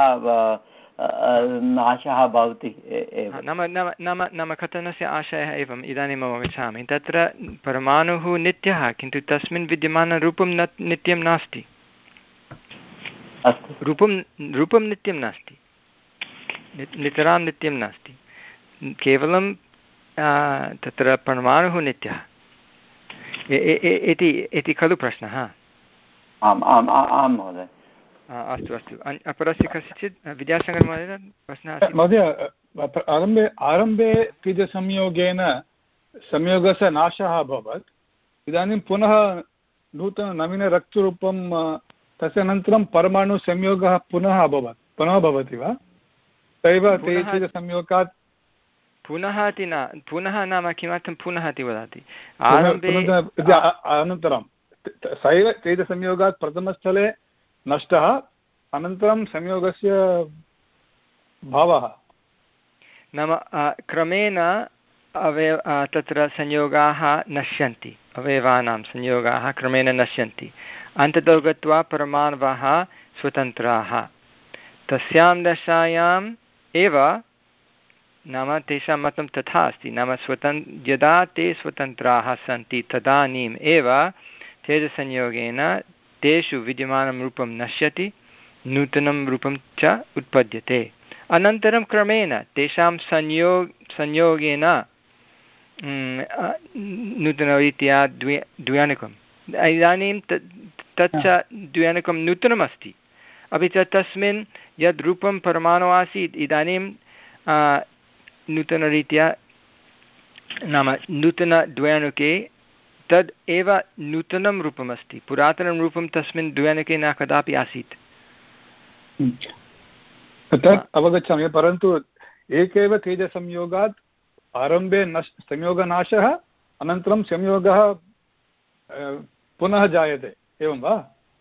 नाशः भवति एव। नाम नाम नाम नाम कथनस्य आशयः एवम्, इदानीम् अवगच्छामि। तत्र परमाणुः नित्यः, किन्तु तस्मिन् विद्यमानरूपं न नित्यं नास्ति। रूपं रूपं नित्यं नास्ति, नितरां नित्यं नास्ति, केवलं तत्र परमाणुः नित्यः इति खलु प्रश्नः? आम् आम् आं महोदय। अस्तु अस्तु, अपरस्य कस्यचित् विद्यासागरमहोदय प्रश्नः अस्ति? महोदय, आरम्भे आरम्भे बीजसंयोगेन संयोगस्य नाशः अभवत्, इदानीं पुनः नूतननवीनरक्तरूपं तस्य अनन्तरं परमाणुसंयोगः पुनः अभवत्, पुनः भवति वा? तैव तेजसंयोगात् पुनः इति न, पुनः नाम किमर्थं पुनः इति वदति? आरम्भे अनन्तरं सैव तेजसंयोगात् प्रथमस्थले नष्टः, अनन्तरं संयोगस्य भावः। नाम क्रमेण अवयव तत्र संयोगाः नश्यन्ति, अवयवानां संयोगाः क्रमेण नश्यन्ति, अन्ततो गत्वा परमाणवः स्वतन्त्राः। तस्यां दशायाम् एव नाम तेषां मतं तथा अस्ति, नाम स्वतन् यदा ते स्वतन्त्राः सन्ति तदानीम् एव तेजसंयोगेन तेषु विद्यमानं रूपं नश्यति, नूतनं रूपं च उत्पद्यते। अनन्तरं क्रमेण तेषां संयोग संयोगेन नूतनरीत्या द्वि द्व्यणुकम्, इदानीं तच्च द्व्यणुकं नूतनमस्ति, अपि च तस्मिन् यद् रूपं परमाणु आसीत् इदानीं नूतनरीत्या नाम नूतनद्वयणुके तद् एव नूतनं रूपमस्ति, पुरातनं रूपं तस्मिन् द्वयणुके न कदापि आसीत्। तत् अवगच्छामि, परन्तु एकेव तेजसंयोगात् आरम्भे नश् संयोगनाशः, अनन्तरं संयोगः पुनः जायते, एवं वा?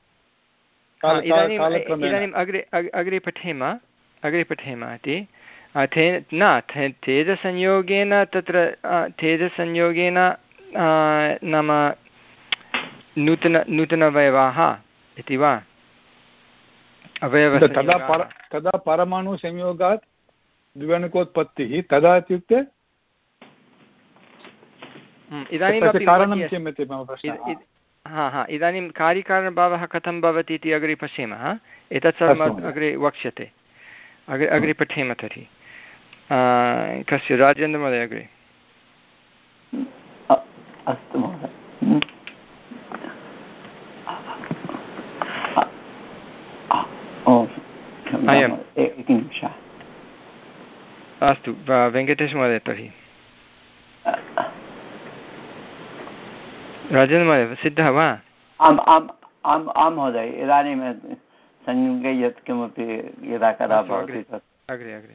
इदानीम् अग्रे अग्रे पठेम अग्रे पठेम इति न तेजसंयोगेन तत्र तेजसंयोगेन नाम नूतन नूतनवयवाः इति वा? अवयवः तदा पर तदा परमाणुसंयोगात् द्विअणुकोत्पत्तिः, तदा इत्युक्ते इदानीमपि कारणं किम् इति मम प्रश्नः। हा हा इदानीं कार्यकारणभावः कथं भवति इति अग्रे पश्येमः, एतत् सर्वम् अग्रे वक्ष्यते। अग्रे अग्रे पठेम तर्हि। कस्य राजेन्द्रमहोदय अग्रे? अस्तु महोदय। एकनिमिषः। अस्तु वेङ्कटेशमहोदय तर्हि। राजेन्द्रमहोदय सिद्धः वा? आम् आम् आम् आं महोदय, इदानीं संयोगे यत् किमपि यदा कदा भवति तत् अग्रे अग्रे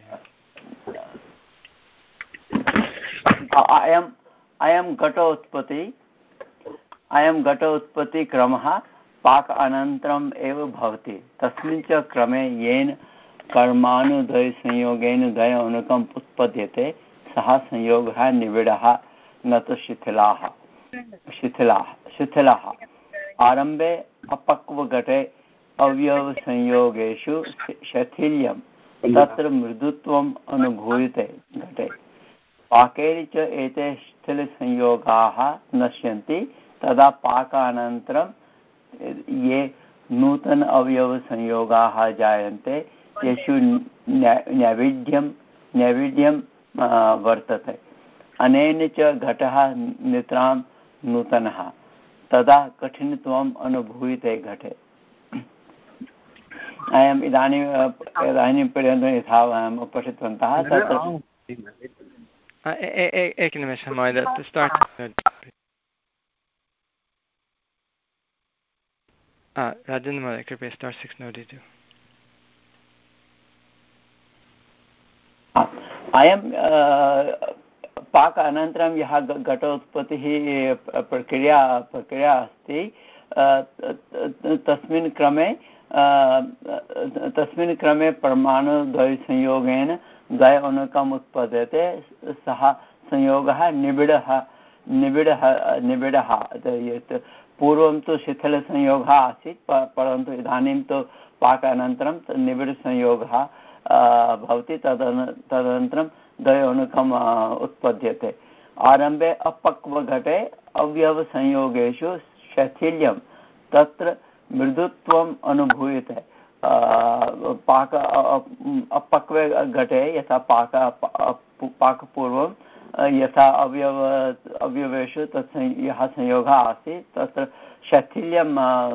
अयम् अयं घटोत्पत्ति अयं घटोत्पत्तिक्रमः पाक अनन्तरम् एव भवति। तस्मिन् च क्रमे येन कर्मानुदयसंयोगेन द्वय अनुकम् उत्पद्यते सः संयोगः निबिडः न तु शिथिलाः शिथिलाः शिथिलाः आरम्भे अपक्वघटे अवयवसंयोगेषु शैथिल्यं तत्र मृदुत्वम् अनुभूयते घटे पाकेन च एते शिथिलसंयोगाः नश्यन्ति तदा पाकानन्तरं ये नूतन अवयवसंयोगाः जायन्ते तेषु नैवेद्यं नैवेद्यं वर्तते अनेन च घटः नितरां नूतनः तदा कठिनत्वम् अनुभूयते घटे अयम् इदानीं इदानीं पर्यन्तं यथा वयं पठितवन्तः तत्र एकनिमेषः महोदय स्टार्ट् राजेन्द्र महोदय कृपया स्टार्ट् सिक्स् नोटिटु अयं पाक अनन्तरं यः घटोत्पत्तिः प्रक्रिया प्रक्रिया अस्ति तस्मिन् क्रमे तस्मिन् क्रमे परमाणुद्वयसंयोगेन द्वय अनुकम् उत्पद्यते सः संयोगः निबिडः निबिडः निबिडः पूर्वं तु शिथिलसंयोगः आसीत् परन्तु इदानीं तु पाकानन्तरं निबिडसंयोगः भवति तदन तदनन्तरं द्वय अनुकम् उत्पद्यते आरम्भे अपक्वघटे अवयवसंयोगेषु शैथिल्यं तत्र मृदुत्वम् अनुभूयते पाक अपक्वे घटे यथा पाक पाकपूर्वं यथा अवयव अवयवेषु तत् यः संयोगः आसीत् तत्र शैथिल्यं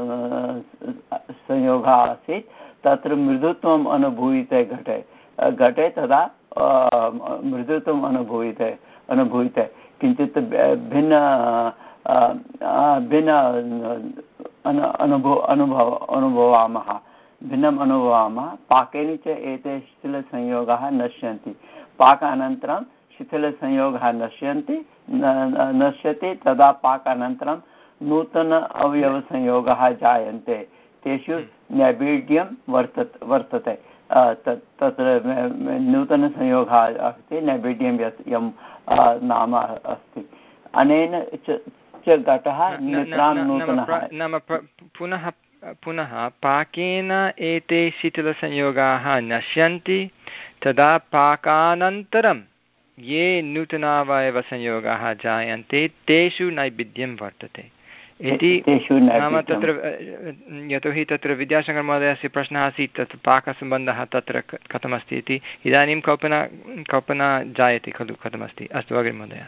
संयोगः आसीत् तत्र मृदुत्वम् अनुभूयते घटे घटे तदा मृदुत्वम् अनुभूयते अनुभूयते किञ्चित् भिन्न भिन्न अनुभव अनुभव अनुभवामः भिन्नम् अनुभवामः पाकेन च एते शिथिलसंयोगाः नश्यन्ति पाकानन्तरं शिथिलसंयोगः नश्यन्ति नश्यति तदा पाकानन्तरं नूतन अवयवसंयोगः जायन्ते तेषु नैवेद्यं वर्तते वर्तते तत्र नूतनसंयोगः अस्ति नैवेद्यं यत् यं नाम अस्ति अनेन च घटः नितरां नूतनः नाम पुनः पुनः पाकेन एते शिथिलसंयोगाः नश्यन्ति तदा पाकानन्तरं ये नूतनावयवसंयोगाः जायन्ते तेषु नैवेद्यं वर्तते इति नाम तत्र यतोहि तत्र विद्याशङ्करमहोदयस्य प्रश्नः आसीत् तत् पाकसम्बन्धः तत्र कथमस्ति इति इदानीं कल्पना कल्पना जायते खलु कथमस्ति अस्तु अग्रे महोदय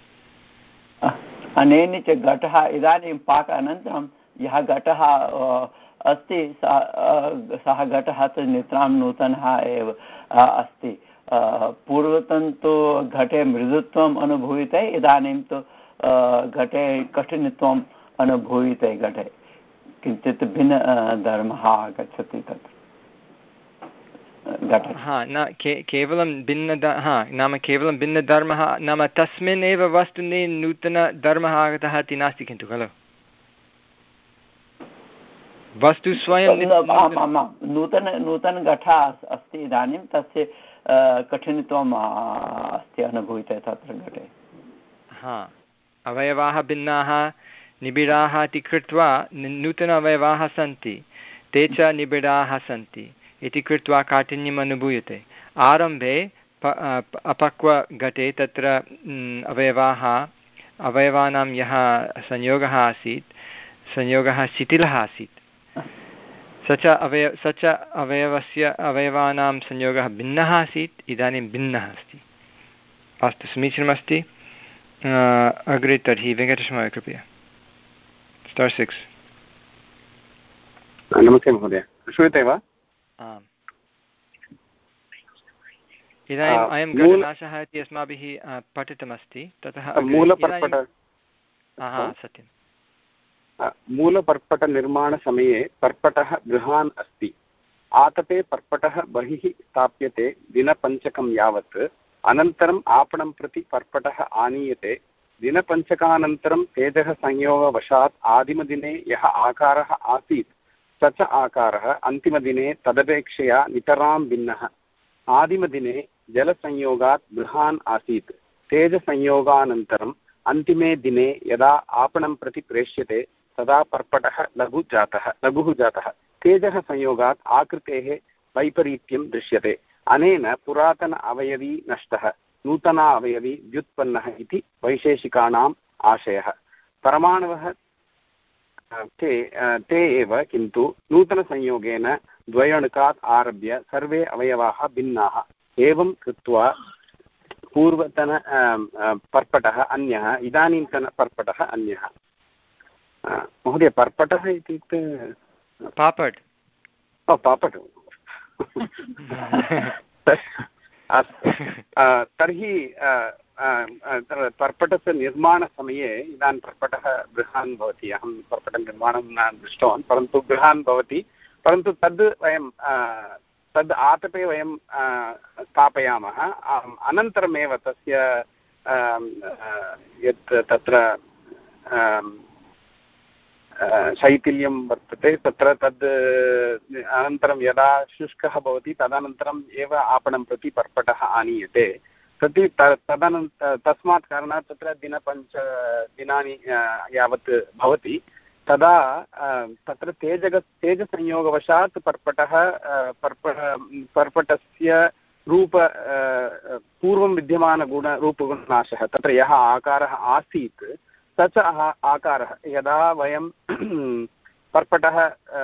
अनेन च घटः इदानीं पाक अनन्तरं यः घटः अस्ति सः घटः तु नितरां नूतनः एव अस्ति पूर्वतनं तु घटे मृदुत्वम् अनुभूयते इदानीं तु घटे कठिनत्वम् अनुभूयते घटे किञ्चित् भिन्न धर्मः आगच्छति तत्र घटे हा न के केवलं भिन्न हा नाम केवलं भिन्नधर्मः नाम तस्मिन् एव वस्तुनि नूतनधर्मः आगतः इति नास्ति किन्तु खलु वस्तु स्वयं नूतन नूतनघटः अस्ति इदानीं तस्य कठिनत्वम् अस्ति अनुभूयते तत्र घटे हा अवयवाः भिन्नाः निबिडाः इति कृत्वा नूतन अवयवाः सन्ति ते च निबिडाः सन्ति इति कृत्वा काठिन्यम् अनुभूयते आरम्भे अपक्वघटे तत्र अवयवाः अवयवानां यः संयोगः आसीत् संयोगः शिथिलः आसीत् स च अवयव स च अवयवस्य अवयवानां संयोगः भिन्नः आसीत् इदानीं भिन्नः अस्ति अस्तु समीचीनमस्ति अग्रे तर्हि वेङ्कटेशमहोदय कृपया स्टार् सिक्स् नमस्ते महोदय श्रूयते वा आम् इदानीम् अयं घटनाशः इति अस्माभिः पठितमस्ति ततः सत्यं मूलपर्पटनिर्माणसमये पर्पटः गृहान् अस्ति आतपे पर्पटः बहिः स्थाप्यते दिनपञ्चकं यावत् अनन्तरम् आपणं प्रति पर्पटः आनीयते दिनपञ्चकानन्तरं तेजः संयोगवशात् आदिमदिने यः आकारः आसीत् स च आकारः अन्तिमदिने तदपेक्षया नितरां भिन्नः। आदिमदिने जलसंयोगात् बृहान् आसीत्, तेजसंयोगानन्तरम् अन्तिमे दिने यदा आपणं प्रति प्रेष्यते तदा पर्पटः लघु जातः लघुः जातः। तेजः संयोगात् आकृतेः वैपरीत्यं दृश्यते। अनेन पुरातन अवयवी नष्टः, नूतना अवयवी व्युत्पन्नः इति वैशेषिकाणाम् आशयः। परमाणवः ते ते एव, किन्तु नूतनसंयोगेन द्वयणुकात् आरभ्य सर्वे अवयवाः भिन्नाः। एवं कृत्वा पूर्वतन पर्पटः अन्यः, इदानीन्तन पर्पटः अन्यः। महोदय, पर्पटः इत्युक्ते पापड्। ओ पापड्। अस्तु, तर्हि पर्पटस्य निर्माणसमये इदानीं पर्पटः बृहान् भवति। अहं पर्पटनिर्माणं न दृष्टवान्, परन्तु बृहान् भवति। परन्तु तद् वयं तद् आतपे वयं स्थापयामः। अनन्तरमेव तस्य यत् तत्र शैथिल्यं वर्तते तत्र तद् अनन्तरं यदा शुष्कः भवति तदनन्तरम् एव आपणं प्रति पर्पटः आनीयते। तत् तदनन्तरं तस्मात् कारणात् तत्र दिनपञ्च दिनानि यावत् भवति। तदा तत्र तेजग तेजसंयोगवशात् पर्पटः पर्प पर्पटस्य रूप पूर्वं विद्यमानगुणरूपगुणनाशः, तत्र यः आकारः आसीत् स च आकारः यदा वयं पर्पटः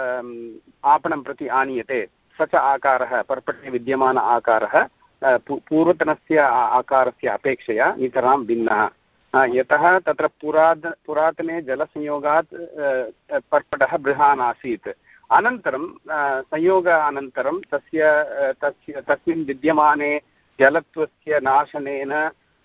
आपणं प्रति आनीयते स च आकारः, पर्पटे विद्यमान आकारः पूर्वतनस्य आकारस्य अपेक्षया नितरां भिन्नः। यतः तत्र पुराद पुरातने जलसंयोगात् पर्पटः बृहान् आसीत्। अनन्तरं संयोगानन्तरं तस्य तस्य तस्मिन् विद्यमाने जलत्वस्य नाशनेन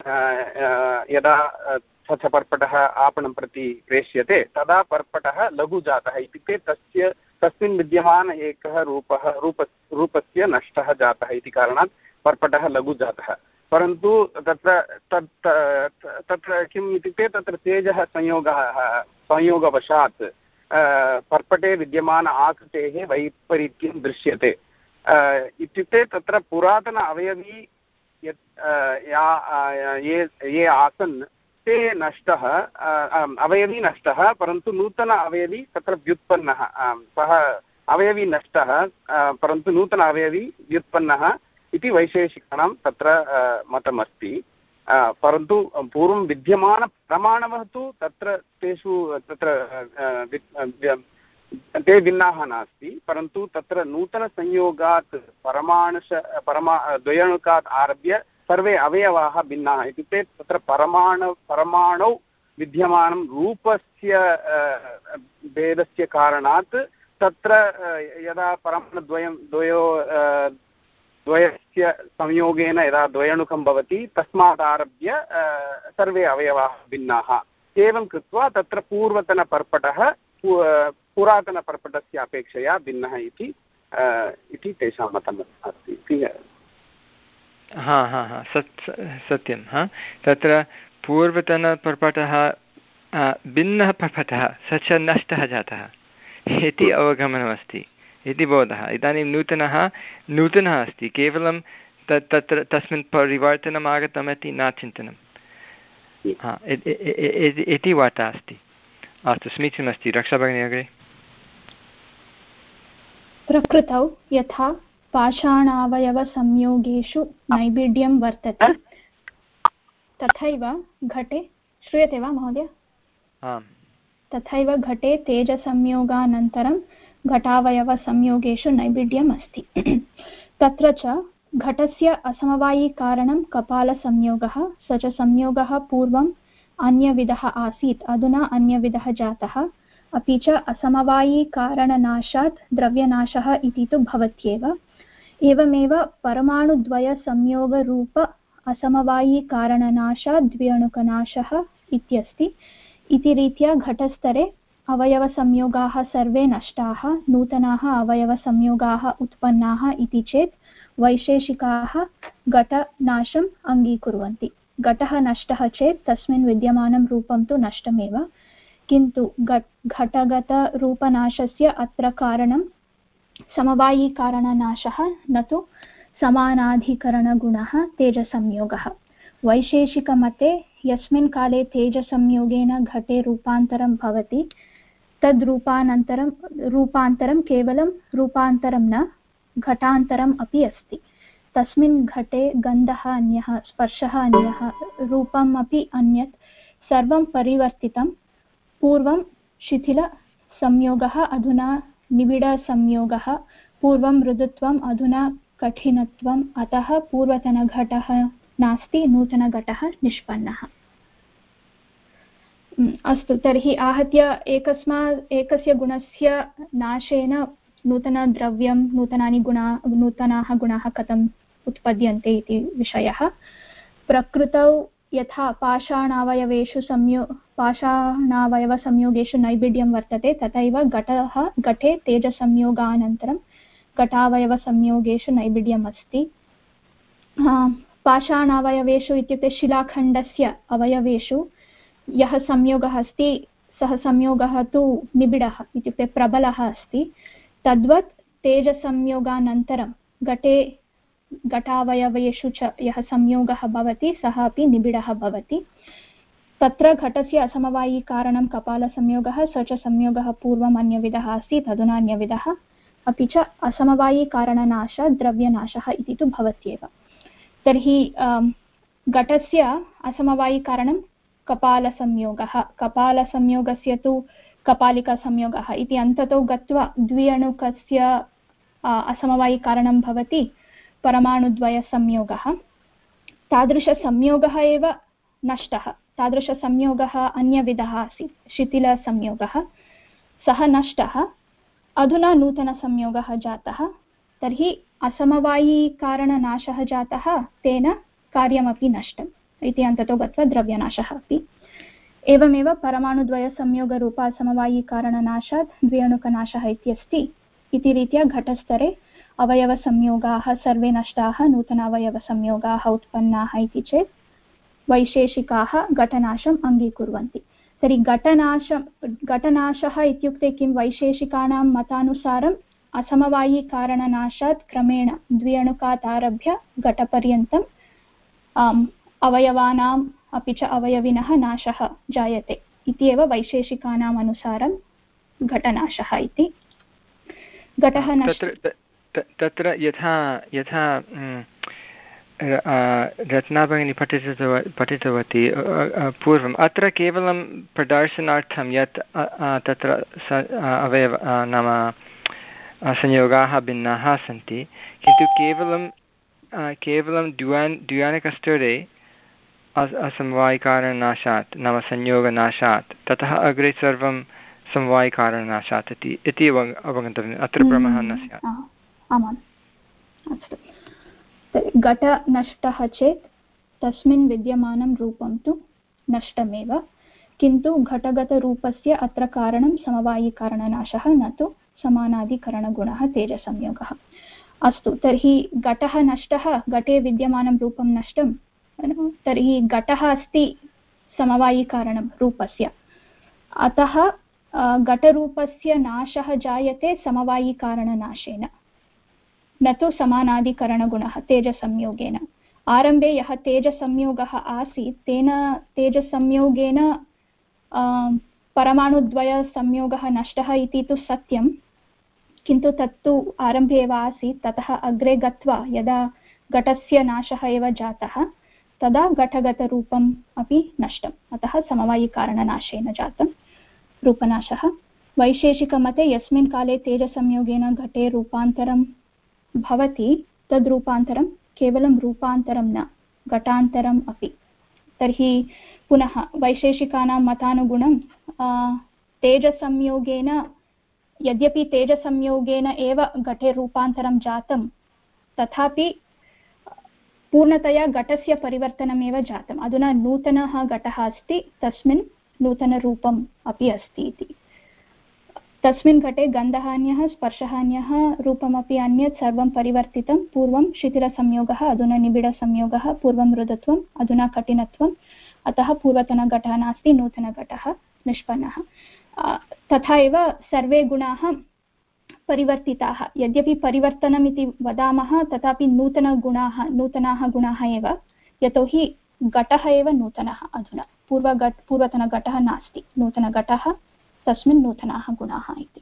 यदा स च पर्पटः आपणं प्रति प्रेष्यते तदा पर्पटः लघु जातः। इत्युक्ते तस्य तस्मिन् विद्यमान एकः रूपः रूप रूपस्य नष्टः जातः इति कारणात् पर्पटः लघु जातः। परन्तु तत्र तत् तत्र किम् इत्युक्ते तत्र तेजः संयोगः संयोगवशात् पर्पटे विद्यमान आकृतेः वैपरीत्यं दृश्यते। इत्युक्ते तत्र पुरातन अवयवी यत् या ये ये आसन् ते नष्टः, अवयवी नष्टः, परन्तु नूतन अवयवी तत्र व्युत्पन्नः। सः अवयवी नष्टः परन्तु नूतन अवयवी व्युत्पन्नः इति वैशेषिकाणां तत्र मतमस्ति। परन्तु पूर्वं विद्यमान प्रमाणवः तु तत्र तेषु तत्र ते भिन्नाः नास्ति, परन्तु तत्र नूतनसंयोगात् परमाणुष परमा द्वयणुकात् आरभ्य सर्वे अवयवाः भिन्नाः। इत्युक्ते तत्र परमाणु परमाणौ विद्यमानं रूपस्य भेदस्य कारणात् तत्र यदा परमाणुद्वयं द्वयो द्वयस्य संयोगेन यदा द्वयणुकं भवति तस्मात् आरभ्य सर्वे अवयवाः भिन्नाः। एवं कृत्वा तत्र पूर्वतनपर्पटः पुरातनपर्पटस्य अपेक्षया भिन्नः इति इति तेषां मतम् अस्ति। हा हा हा सत् सत्यं। हा तत्र पूर्वतनपर्पटः भिन्नः पर्पटः स च नष्टः जातः इति अवगमनमस्ति इति बोधः। इदानीं नूतनः नूतनः अस्ति, केवलं तत् तत्र तस्मिन् परिवर्तनम् आगतम् इति न चिन्तनं इति वार्ता अस्ति। अस्तु, समीचीनमस्ति। रक्षा भगिनी अग्रे। प्रकृतौ यथा पाषाणावयवसंयोगेषु नैबिड्यं वर्तते तथैव घटे, श्रूयते वा महोदय? आम्। तथैव घटे तेजसंयोगानन्तरं घटावयवसंयोगेषु नैबिड्यम् अस्ति। तत्र च घटस्य असमवायिकारणं कपालसंयोगः, स च संयोगः पूर्वम् अन्यविधः आसीत्, अधुना अन्यविधः जातः। अपि च असमवायिकारणनाशात् द्रव्यनाशः इति तु भवत्येव। एवमेव परमाणुद्वयसंयोगरूप असमवायिकारणनाशात् द्व्यणुकनाशः इत्यस्ति। इति रीत्या घटस्तरे अवयवसंयोगाः सर्वे नष्टाः, नूतनाः अवयवसंयोगाः उत्पन्नाः इति चेत् वैशेषिकाः घटनाशम् अङ्गीकुर्वन्ति। घटः नष्टः चेत् तस्मिन् विद्यमानं रूपं तु नष्टमेव। किन्तु घटगतरूपनाशस्य अत्र कारणं समवायिकारणनाशः न तु समानाधिकरणगुणः तेजसंयोगः। वैशेषिकमते यस्मिन् काले तेजसंयोगेन घटे रूपान्तरं भवति तद् रूपान्तरं रूपान्तरं केवलं रूपान्तरं न घटान्तरम् अपि अस्ति। तस्मिन् घटे गन्धः अन्यः, स्पर्शः अन्यः, रूपम् अपि अन्यत्, सर्वं परिवर्तितं। पूर्वं शिथिलसंयोगः, अधुना निबिडसंयोगः, पूर्वं मृदुत्वम्, अधुना कठिनत्वम्, अतः पूर्वतनघटः नास्ति, नूतनघटः निष्पन्नः। अस्तु, तर्हि आहत्य एकस्मात् एकस्य गुणस्य नाशेन नूतनद्रव्यं, नूतनानि गुणा नूतनाः गुणाः कथम् उत्पद्यन्ते इति विषयः। प्रकृतौ यथा पाषाणावयवेषु संयो पाषाणावयवसंयोगेषु नैबिड्यं वर्तते तथैव घटः घटे तेजसंयोगानन्तरं घटावयवसंयोगेषु नैबिड्यम् अस्ति। पाषाणावयवेषु इत्युक्ते शिलाखण्डस्य अवयवेषु यः संयोगः अस्ति सः संयोगः तु निबिडः इत्युक्ते प्रबलः अस्ति। तद्वत् तेजसंयोगानन्तरं घटे घटावयवेषु च यः संयोगः भवति सः अपि निबिडः भवति। तत्र घटस्य असमवायिकारणं कपालसंयोगः, स च संयोगः पूर्वम् अन्यविधः आसीत्, अधुना अन्यविधः, अपि च असमवायिकारणनाशः द्रव्यनाशः इति तु भवत्येव। तर्हि घटस्य असमवायिकारणं कपालसंयोगः, कपालसंयोगस्य तु कपालिकासंयोगः इति अन्ततो गत्वा द्विअणुकस्य असमवायिकारणं भवति परमाणुद्वयसंयोगः। तादृशसंयोगः एव नष्टः, तादृशसंयोगः अन्यविधः आसीत्, शिथिलसंयोगः, सः नष्टः, अधुना नूतनसंयोगः जातः। तर्हि असमवायिकारणनाशः जातः, तेन कार्यमपि नष्टम् इति अन्ततो गत्वा द्रव्यनाशः अपि। एवमेव परमाणुद्वयसंयोगरूप असमवायिकारणनाशात् द्विअणुकनाशः इत्यस्ति। इति रीत्या घटस्तरे अवयवसंयोगाः सर्वे नष्टाः, नूतनावयवसंयोगाः उत्पन्नाः इति चेत् वैशेषिकाः घटनाशम् अङ्गीकुर्वन्ति। तर्हि घटनाश घटनाशः इत्युक्ते किं? वैशेषिकाणां मतानुसारम् असमवायिकारणनाशात् क्रमेण द्विअणुकात् आरभ्य घटपर्यन्तम् अवयवानाम् अपि च अवयविनः नाशः जायते इति एव वैशेषिकानाम् अनुसारं घटनाशः इति। घटः तत्र यथा यथा रत्ना भगिनी पठितव पठितवती पूर्वम्, अत्र केवलं प्रदर्शनार्थं यत् तत्र अवयव नाम संयोगाः भिन्नाः सन्ति, किन्तु केवलं केवलं द्व्यान् द्व्यानकस्तरे असमवायिकारणनाशात् नाम संयोगनाशात् ततः अग्रे सर्वं समवायिकारणनाशात् इति इति अवगन्तव्यम्, अत्र भ्रमः न स्यात्। आमाम्, अस्तु। घट नष्टः चेत् तस्मिन् विद्यमानं रूपं तु नष्टमेव, किन्तु घटगतरूपस्य अत्र कारणं समवायिकारणनाशः न तु समानाधिकरणगुणः तेजसंयोगः। अस्तु, तर्हि घटः नष्टः, घटे विद्यमानं रूपं नष्टं, तर्हि घटः अस्ति समवायिकारणं रूपस्य, अतः घटरूपस्य नाशः जायते समवायिकारणनाशेन न तु समानाधिकरणगुणः तेजसंयोगेन। आरम्भे यः तेजसंयोगः आसीत् तेन तेजसंयोगेन परमाणुद्वयसंयोगः नष्टः इति तु सत्यं, किन्तु तत्तु आरम्भे एव आसीत्। ततः अग्रे गत्वा यदा घटस्य नाशः एव जातः तदा घटगतरूपम् अपि नष्टम्, अतः समवायिकारणनाशेन जातं रूपनाशः। वैशेषिकमते यस्मिन् काले तेजसंयोगेन घटे रूपान्तरं भवति तद् रूपान्तरं केवलं रूपान्तरं न, घटान्तरम् अपि। तर्हि पुनः वैशेषिकानां मतानुगुणं तेजसंयोगेन, यद्यपि तेजसंयोगेन एव घटे रूपान्तरं जातं, तथापि पूर्णतया घटस्य परिवर्तनमेव जातम्। अधुना नूतनः घटः अस्ति, तस्मिन् नूतनरूपम् अपि अस्ति इति। तस्मिन् घटे गन्धः अन्यः, स्पर्शः अन्यः, रूपमपि अन्यत्, सर्वं परिवर्तितं। पूर्वं शिथिलसंयोगः, अधुना निबिडसंयोगः, पूर्वं मृदुत्वम्, अधुना कठिनत्वम्, अतः पूर्वतनघटः नास्ति, नूतनघटः निष्पन्नः। तथा एव सर्वे गुणाः परिवर्तिताः, यद्यपि परिवर्तनम् इति वदामः तथापि नूतनगुणाः नूतनाः गुणाः एव, यतोहि घटः एव नूतनः अधुना, पूर्वघट पूर्वतनघटः नास्ति, नूतनघटः तस्मिन् नूतनाः गुणाः इति।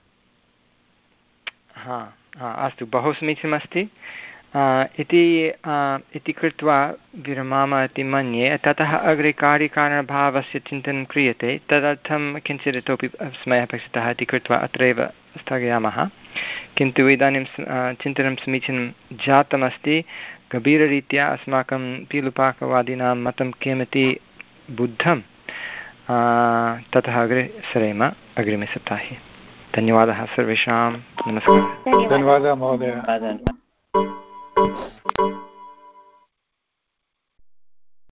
हा हा अस्तु, बहु समीचीनमस्ति इति इति कृत्वा विरमामः इति मन्ये। ततः अग्रे कार्यकारणभावस्य चिन्तनं क्रियते, तदर्थं किञ्चित् इतोपि समयः अपेक्षितः इति कृत्वा अत्रैव स्थगयामः। किन्तु इदानीं चिन्तनं समीचीनं जातमस्ति। गभीररीत्या अस्माकं पीलुपाकवादीनां मतं किमिति बुद्धं। ततः अग्रे सरेम अग्रिमे सप्ताहे। धन्यवादः सर्वेषां। नमस्कारः। धन्यवादः महोदय।